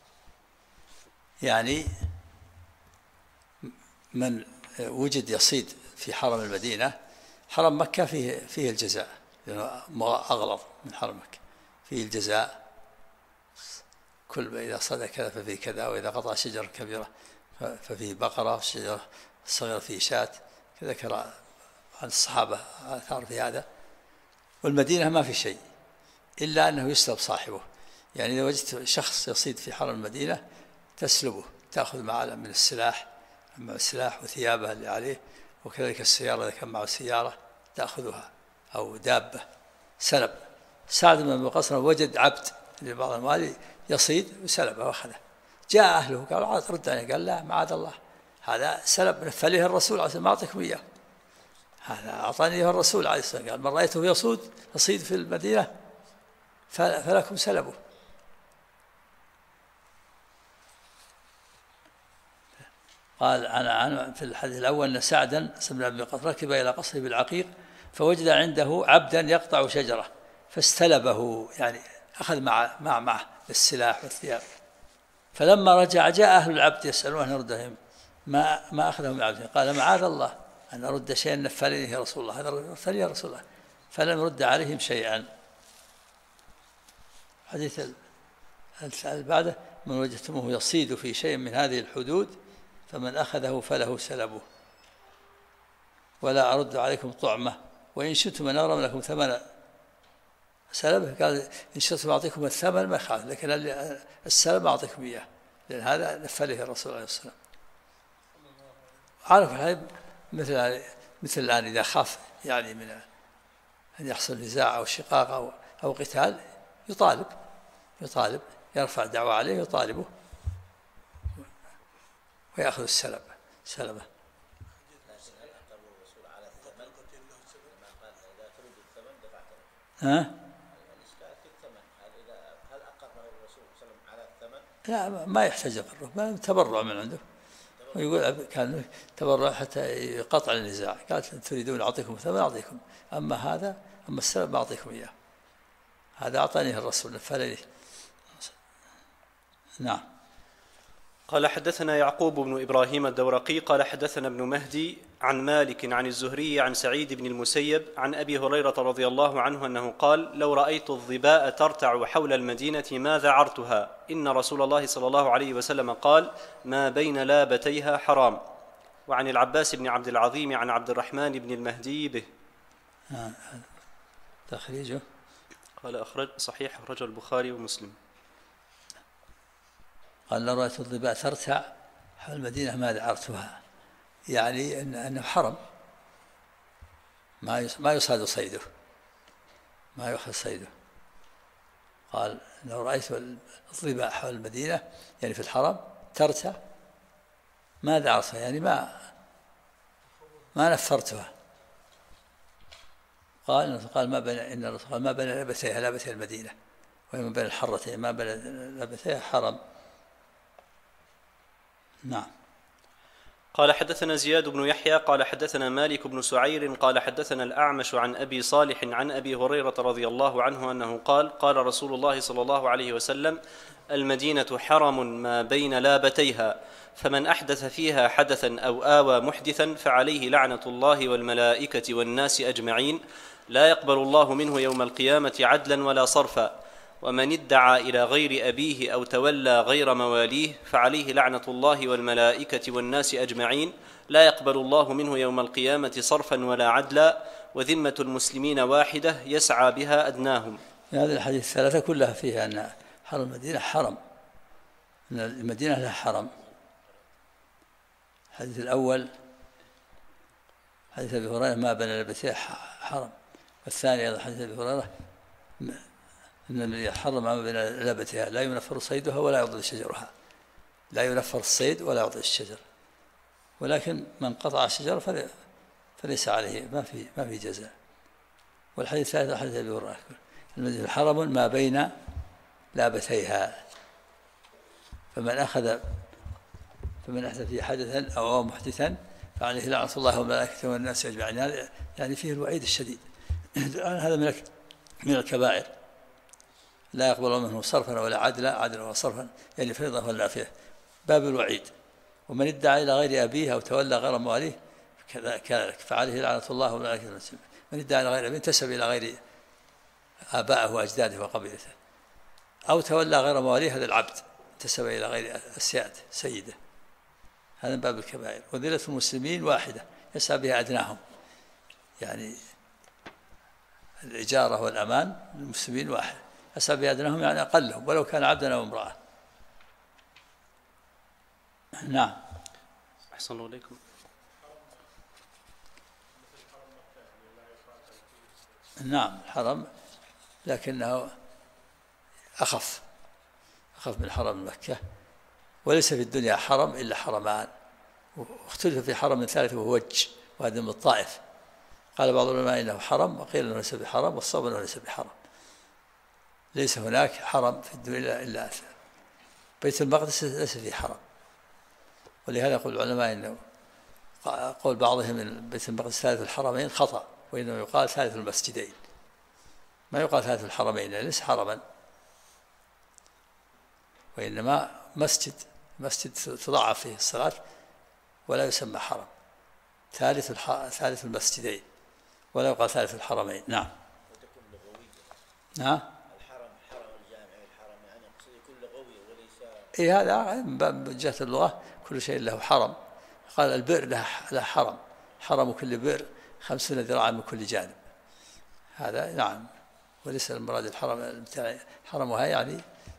يعني من وجد يصيد في حرم المدينة، حرم مكة فيه الجزاء، لأنه أغلظ من حرم مكة، فيه الجزاء. كل إذا صاد كذا ففيه كذا، وإذا قطع شجرة كبيرة ففيه بقرة، شجرة صغيرة فيه شاة. ذكر عن الصحابة آثار في هذا. والمدينة ما في شيء إلا أنه يسلب صاحبه. يعني إذا وجدت شخص يصيد في حرم المدينة تسلبه، تأخذ معه من السلاح وثيابه اللي عليه، وكذلك السيارة إذا كان معه سيارة تأخذها، أو دابة. سلب. سعد بن أبي وقاص وجد عبد لبعض الموالي يصيد وسلبه وأخذه. جاء أهله قالوا: رد عليه. قال: لا، معاذ الله، هذا سلب نفليه الرسول عليه الصلاة والسلام، ما أعطيكم إياه، هذا أعطاني إياه الرسول عليه الصلاة والسلام. قال: من رأيته يصيد في المدينة فلكم سلبه. قال عن في الحديث الأول أن سعدا بن أبي وقاص ركب إلى قصره بالعقيق، فوجد عنده عبدا يقطع شجرة فاستلبه، يعني أخذ معه السلاح والثياب. فلما رجع جاء أهل العبد يسألون أن يردهم، ما أخذه من عبده. قال: معاذ الله أن أرد شيئا نفلني يا رسول الله، هذا نفلني يا رسول الله. فلم يرد عليهم شيئا. الحديث بعده: من وجدتموه يصيد في شيء من هذه الحدود فمن أخذه فله سلبه، ولا أرد عليكم طعمة، وإن شئتم أن أغرم لكم ثمن سلبه. قال: إن شئتم أعطيكم الثمن ما يخالف، لكن السلب أعطيكم إياه، لأن هذا نفله الرسول عليه الصلاة والسلام. عارف مثل الآن إذا خاف يعني من أن يحصل نزاع أو شقاق أو قتال، يطالب يرفع دعوة عليه، يطالبه ويأخذ سلبه. لا، ما يحتاج أقره، ما تبرع من عنده، ويقول كان تبرع حتى يقطع النزاع. قال: تريدون أعطيكم ثمن أعطيكم، أما السلب ما أعطيكم إياه، هذا أعطانيه الرسول فليه. نعم. قال: حدثنا يعقوب بن إبراهيم الدورقي قال: حدثنا ابن مهدي عن مالك عن الزهري عن سعيد بن المسيب عن أبي هريرة رضي الله عنه أنه قال: لو رأيت الظباء ترتع حول المدينة ما ذعرتها، إن رسول الله صلى الله عليه وسلم قال: ما بين لابتيها حرام. وعن العباس بن عبد العظيم عن عبد الرحمن بن المهدي به. تخريجه قال: صحيح، أخرجه البخاري ومسلم. قال: لو رأيت الظباء ترتع حول المدينة ما ذعرتها، يعني أنه حرم، ما يصاد صيده، ما يؤخذ صيده. قال: لو رأيت الظباء حول المدينة يعني في الحرم ترتع ما ذعرتها، يعني ما نفرتها. قال ما بين لابتي المدينة، وما بين الحرتين، ما بين لابتيها حرم. نعم. قال حدثنا زياد بن يحيى قال حدثنا مالك بن سعير قال حدثنا الأعمش عن أبي صالح عن أبي هريرة رضي الله عنه أنه قال قال رسول الله صلى الله عليه وسلم: المدينة حرم ما بين لابتيها، فمن أحدث فيها حدثا أو آوى محدثا فعليه لعنة الله والملائكة والناس أجمعين، لا يقبل الله منه يوم القيامة عدلا ولا صرفا، ومن ادعى إلى غير أبيه أو تولى غير مواليه فعليه لعنة الله والملائكة والناس أجمعين، لا يقبل الله منه يوم القيامة صرفا ولا عدلا، وذمة المسلمين واحدة يسعى بها أدناهم. هذه الحديث الثلاثة كلها فيها أن حرم المدينة حرم، أن المدينة لها حرم. الحديث الأول حديث أبي هريرة ما بين لابتيه حرم، والثاني أيضا حديث أبي هريرة أن الذي حرم ما بين لابتها لا ينفر صيدها ولا يعضد شجرها، لا ينفر الصيد ولا يعضد الشجر، ولكن من قطع الشجر فليس عليه ما في جزاء. والحديث الثالث حديث أبي هريرة المدينة حرم ما بين لابتيها، فمن أحدث فيه حدثا أو محدثا فعليه لعنة الله وملائكته والناس أجمعين. هذا يعني فيه الوعيد الشديد. هذا من الكبائر، لا يقبل منه صرفا ولا عدلا ولا صرفا، يعني فريضة ولا نافلة، باب الوعيد. ومن ادعى إلى غير أبيه أو تولى غير مواليه كذلك فعليه لعنة الله وملائكته والناس أجمعين. من ادعى إلى غير أبيه انتسب إلى غير آبائه وأجداده وقبيلته، أو تولى غير مواليه هذا العبد انتسب إلى غير السيادة سيده، هذا باب الكبائر. وذلة المسلمين واحدة يسعى بها أدناهم، يعني الإجارة والأمان للمسلمين واحد يسعى بها أدناهم يعني أقلهم ولو كان عبدا أو امرأة. نعم. أحسن الله إليكم. نعم الحرم لكنه أخف من حرم مكة، وليس في الدنيا حرم إلا حرمان، واختلف في حرم ثالث وهو وج، وهذا من الطائف. قال بعض العلماء إنه حرم، وقيل أنه ليس بحرم، والصواب أنه ليس بحرم. ليس هناك حرم في الدنيا إلا بيت المقدس ليس فيه حرم، ولهذا يقول العلماء إنه قول بعضهم من بيت المقدس ثالث الحرمين خطأ، وإنه يقال ثالث المسجدين، ما يقال ثالث الحرمين، ليس حرما، وإنما مسجد تضاعف فيه الصلاة ولا يسمى حرم، ثالث المسجدين ولا يقال ثالث الحرمين. نعم. نعم. الحرم حرم الجامع الحرم يعني يقصد يكون لغوي وليس. إيه هذا من جهة اللغة كل شيء له حرم. قال البئر له حرم، حرم كل بئر 50 ذراعا من كل جانب، هذا نعم. وليس المراد الحرم حرمها يعني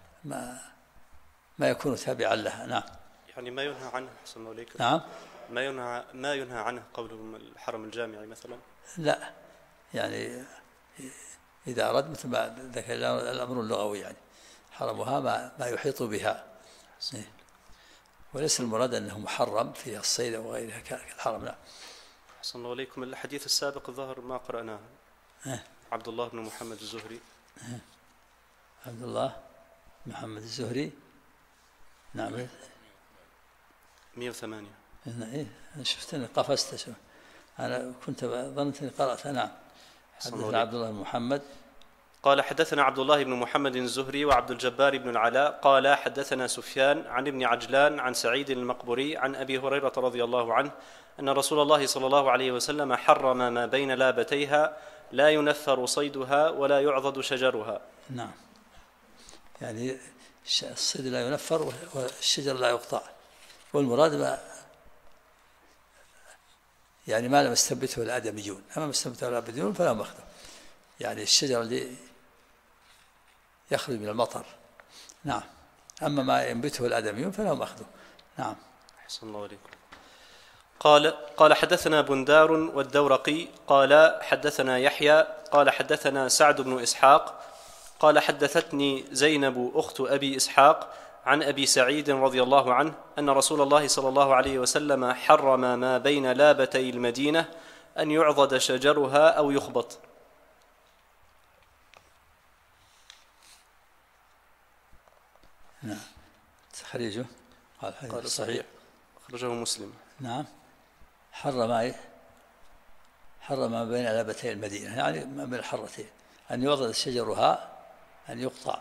ما يكون تابعا لها. نعم. يعني ما ينهى عنه أحسن الله إليكم. نعم. ما ينهى عنه قولهم الحرم الجامعي مثلا. لا يعني إذا أراد مثل ما ذكر الأمر اللغوي يعني حرمها ما يحيط بها، وليس المراد أنه محرم فيها الصيد وغيرها كالحرم. لا. أحسن الله إليكم. الحديث السابق الظاهر ما قرأناه. عبد الله بن محمد الزهري. عبد الله محمد الزهري. نعم. 108. إيه شفتني قفزت شو. أنا كنت ظننت أني قرأت. نعم. حدثنا عبد الله بن محمد قال حدثنا عبد الله بن محمد الزهري وعبد الجبار بن العلاء قال حدثنا سفيان عن ابن عجلان عن سعيد المقبري عن أبي هريرة رضي الله عنه أن رسول الله صلى الله عليه وسلم حرم ما بين لابتيها لا ينفر صيدها ولا يعضد شجرها. نعم. يعني الصيد لا ينفر والشجر لا يقطع، والمراد يعني ما لم يستنبته الآدميون، أما ما استنبته الآدميون فلا مأخذه، يعني الشجر اللي يخرج من المطر. نعم. أما ما ينبته الآدميون فلا مأخذه. نعم. أحسن الله عليكم. قال حدثنا بندار والدورقي قال حدثنا يحيى قال حدثنا سعد بن إسحاق قال حدثتني زينب أخت أبي إسحاق عن أبي سعيد رضي الله عنه أن رسول الله صلى الله عليه وسلم حرم ما بين لابتي المدينة أن يعضد شجرها أو يخبط. نعم. تخريجه قال صحيح. أخرجه مسلم. نعم. حرم ما بين لبتي المدينة، يعني ما بين الحرتين، أن يعضد شجرها، أن يقطع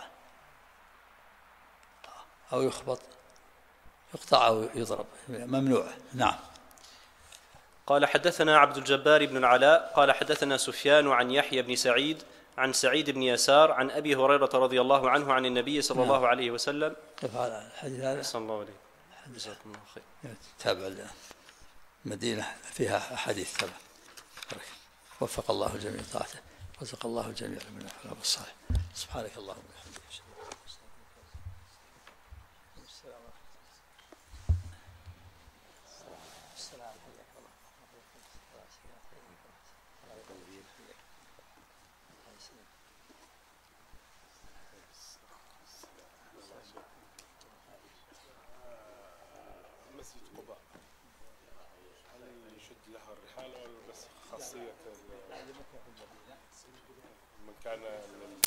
أو يخبط، يقطع أو يضرب، ممنوع. نعم. قال حدثنا عبد الجبار بن العلاء قال حدثنا سفيان عن يحيى بن سعيد عن سعيد بن يسار عن أبي هريرة رضي الله عنه عن النبي صلى الله عليه وسلم. كيف هذا الحديث هذا؟ صلى الله عليه. جزاكم الله خير. تابع المدينة فيها حديث تابع. وفق الله جميع طاعته، رزق الله الجميع من العمل الصالح. سبحانك اللهم وبحمدك. مسجد قباء هل يشد لها الرحال أو بس خاصية من كان